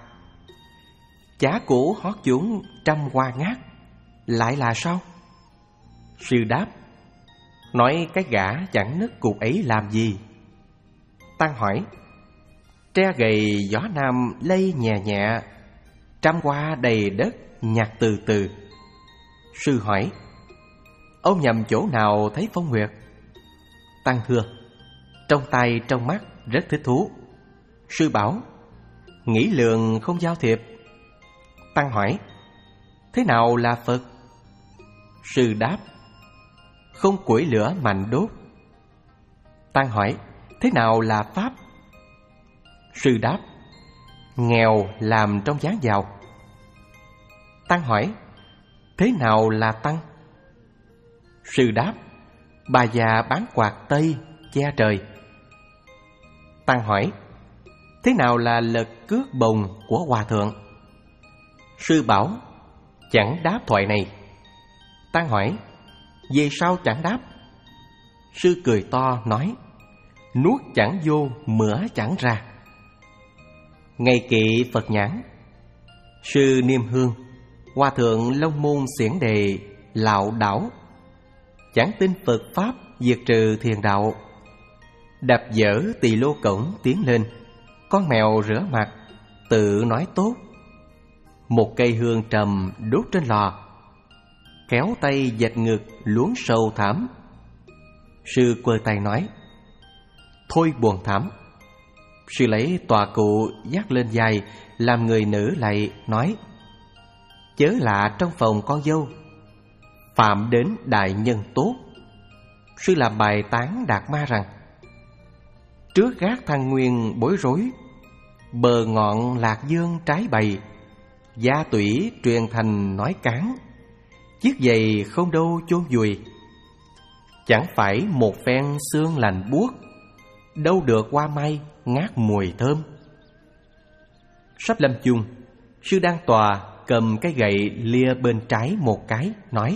Chá cũ hót chúng trăm hoa ngát, lại là sao? Sư đáp: nói cái gã chẳng nứt cục ấy làm gì. Tăng hỏi: tre gầy gió nam lây nhẹ nhẹ, trăm hoa đầy đất nhặt từ từ. Sư hỏi: ông nhầm chỗ nào thấy Phong Nguyệt? Tăng thưa: trong tay trong mắt rất thích thú. Sư bảo: nghĩ lượng không giao thiệp. Tăng hỏi: thế nào là Phật? Sư đáp: không củi lửa mạnh đốt. Tăng hỏi: thế nào là Pháp? Sư đáp: nghèo làm trong dáng giàu. Tăng hỏi: thế nào là Tăng? Sư đáp: bà già bán quạt tây che trời. Tăng hỏi: thế nào là lật cước bồng của hòa thượng? Sư bảo: chẳng đáp thoại này. Tăng hỏi: vì sao chẳng đáp? Sư cười to nói: nuốt chẳng vô, mửa chẳng ra. Ngày kỵ Phật nhãn. Sư niêm hương, hòa thượng Long Môn xiển đề lạo đảo. Chẳng tin Phật Pháp diệt trừ thiền đạo. Đập dở tỳ lô cổng tiến lên, con mèo rửa mặt, tự nói tốt. Một cây hương trầm đốt trên lò, kéo tay dạch ngực luống sâu thẳm. Sư quơ tay nói: thôi buồn thảm. Sư lấy tòa cụ dắt lên vai, làm người nữ lại nói: chớ lạ trong phòng con dâu, phạm đến đại nhân tốt. Sư làm bài tán đạt ma rằng: trước gác thăng nguyên bối rối, bờ ngọn lạc dương trái bày. Gia tủy truyền thành nói cán, chiếc giày không đâu chôn vùi. Chẳng phải một phen xương lành buốt, đâu được hoa may ngát mùi thơm. Sắp lâm chung, sư đang tòa cầm cái gậy lia bên trái một cái, nói: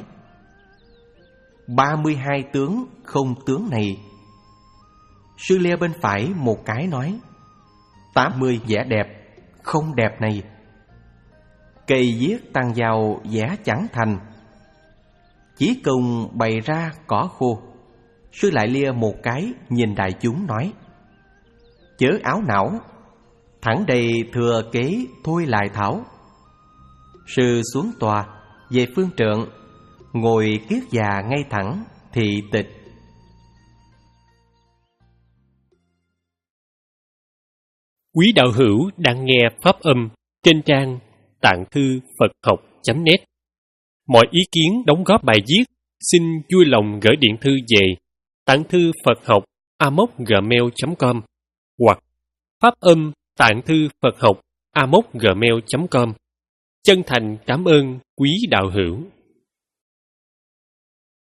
ba mươi hai tướng không tướng này. Sư lia bên phải một cái, nói: tám mươi vẻ đẹp không đẹp này. Cây viết tăng vào vẽ chẳng thành, chỉ cùng bày ra cỏ khô. Sư lại lia một cái nhìn đại chúng nói: chớ áo não, thẳng đầy thừa kế thôi lại thảo. Sư xuống tòa về phương trượng, ngồi kiết già ngay thẳng thị tịch.
Quý đạo hữu đang nghe pháp âm trên trang tạng thư Phật học chấm net. Mọi ý kiến đóng góp bài viết xin vui lòng gửi điện thư về tạng thư Phật học a m o c gmail chấm com hoặc pháp âm tạng thư Phật học a m o c gmail chấm com. Chân thành cảm ơn quý đạo hữu.